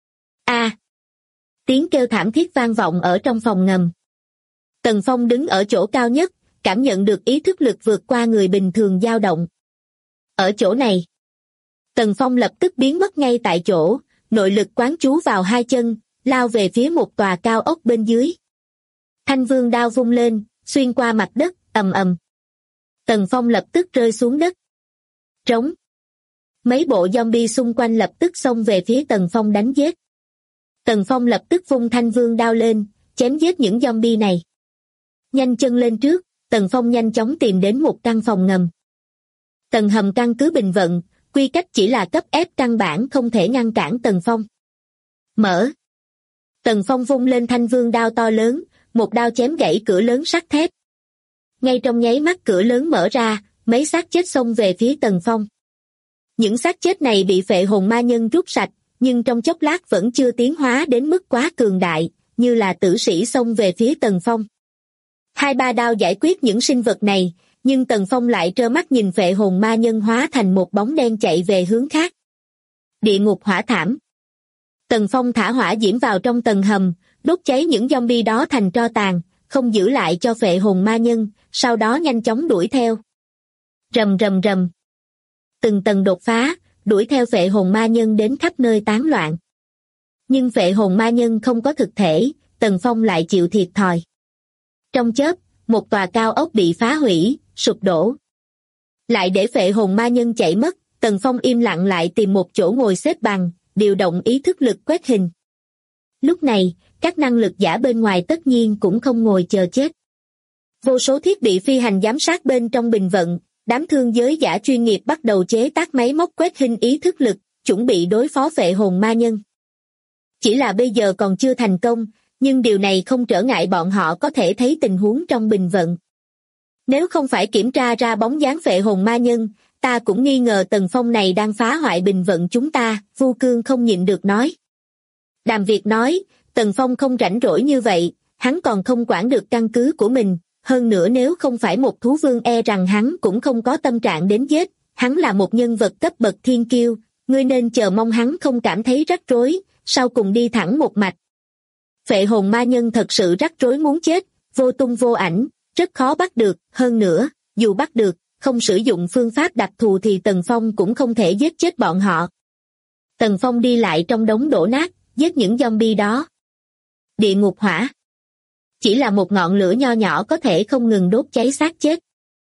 A! Tiếng kêu thảm thiết vang vọng ở trong phòng ngầm. Tần Phong đứng ở chỗ cao nhất, cảm nhận được ý thức lực vượt qua người bình thường dao động. Ở chỗ này, Tần Phong lập tức biến mất ngay tại chỗ, nội lực quán trú vào hai chân, lao về phía một tòa cao ốc bên dưới. Thanh vương đao vung lên, xuyên qua mặt đất, ầm ầm. Tần Phong lập tức rơi xuống đất. Trống. Mấy bộ zombie xung quanh lập tức xông về phía Tần Phong đánh giết. Tần Phong lập tức vung thanh vương đao lên, chém giết những zombie này. Nhanh chân lên trước, Tần Phong nhanh chóng tìm đến một căn phòng ngầm. Tầng hầm căn cứ bình vận, quy cách chỉ là cấp ép căn bản không thể ngăn cản Tần Phong. Mở. Tần Phong vung lên thanh vương đao to lớn, một đao chém gãy cửa lớn sắt thép. Ngay trong nháy mắt cửa lớn mở ra, mấy xác chết xông về phía Tần Phong. Những xác chết này bị phệ hồn ma nhân rút sạch, nhưng trong chốc lát vẫn chưa tiến hóa đến mức quá cường đại, như là tử sĩ xông về phía Tần Phong. 2-3 đao giải quyết những sinh vật này, nhưng Tần Phong lại trơ mắt nhìn phệ hồn ma nhân hóa thành một bóng đen chạy về hướng khác. Địa ngục hỏa thảm. Tần Phong thả hỏa diễm vào trong tầng hầm, đốt cháy những zombie đó thành tro tàn, không giữ lại cho phệ hồn ma nhân, sau đó nhanh chóng đuổi theo. Rầm rầm rầm. Từng tầng đột phá, đuổi theo phệ hồn ma nhân đến khắp nơi tán loạn. Nhưng phệ hồn ma nhân không có thực thể, Tần Phong lại chịu thiệt thòi. Trong chớp, một tòa cao ốc bị phá hủy, sụp đổ. Lại để phệ hồn ma nhân chạy mất, Tần Phong im lặng lại tìm một chỗ ngồi xếp bằng, điều động ý thức lực quét hình. Lúc này, các năng lực giả bên ngoài tất nhiên cũng không ngồi chờ chết. Vô số thiết bị phi hành giám sát bên trong bình vận, đám thương giới giả chuyên nghiệp bắt đầu chế tác máy móc quét hình ý thức lực, chuẩn bị đối phó phệ hồn ma nhân. Chỉ là bây giờ còn chưa thành công, nhưng điều này không trở ngại bọn họ có thể thấy tình huống trong bình vận. Nếu không phải kiểm tra ra bóng dáng phệ hồn ma nhân, ta cũng nghi ngờ Tần Phong này đang phá hoại bình vận chúng ta, Vu Cương không nhịn được nói. Đàm Việt nói, Tần Phong không rảnh rỗi như vậy, hắn còn không quản được căn cứ của mình, hơn nữa nếu không phải một thú vương e rằng hắn cũng không có tâm trạng đến giết, hắn là một nhân vật cấp bậc thiên kiêu, ngươi nên chờ mong hắn không cảm thấy rắc rối, sau cùng đi thẳng một mạch. Phệ hồn ma nhân thật sự rắc rối muốn chết, vô tung vô ảnh, rất khó bắt được, hơn nữa, dù bắt được, không sử dụng phương pháp đặc thù thì Tần Phong cũng không thể giết chết bọn họ. Tần Phong đi lại trong đống đổ nát, giết những zombie đó. Địa ngục hỏa. Chỉ là một ngọn lửa nho nhỏ có thể không ngừng đốt cháy xác chết.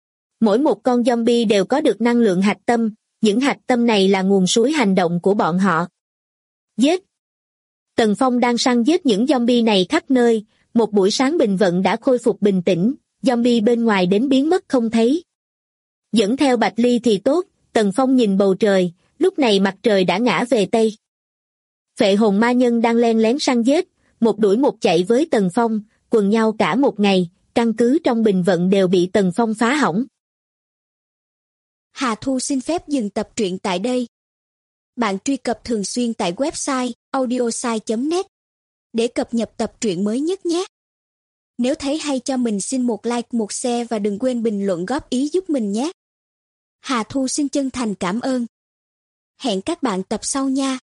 Mỗi một con zombie đều có được năng lượng hạch tâm, những hạch tâm này là nguồn suối hành động của bọn họ. Giết. Tần Phong đang săn giết những zombie này khắp nơi, một buổi sáng bình vận đã khôi phục bình tĩnh, zombie bên ngoài đến biến mất không thấy. Dẫn theo Bạch Ly thì tốt, Tần Phong nhìn bầu trời, lúc này mặt trời đã ngã về Tây. Phệ hồn ma nhân đang len lén săn giết, một đuổi một chạy với Tần Phong, quần nhau cả một ngày, căn cứ trong bình vận đều bị Tần Phong phá hỏng. Hà Thu xin phép dừng tập truyện tại đây. Bạn truy cập thường xuyên tại website audiosai.net để cập nhật tập truyện mới nhất nhé. Nếu thấy hay cho mình xin một like, một share và đừng quên bình luận góp ý giúp mình nhé. Hà Thu xin chân thành cảm ơn. Hẹn các bạn tập sau nha.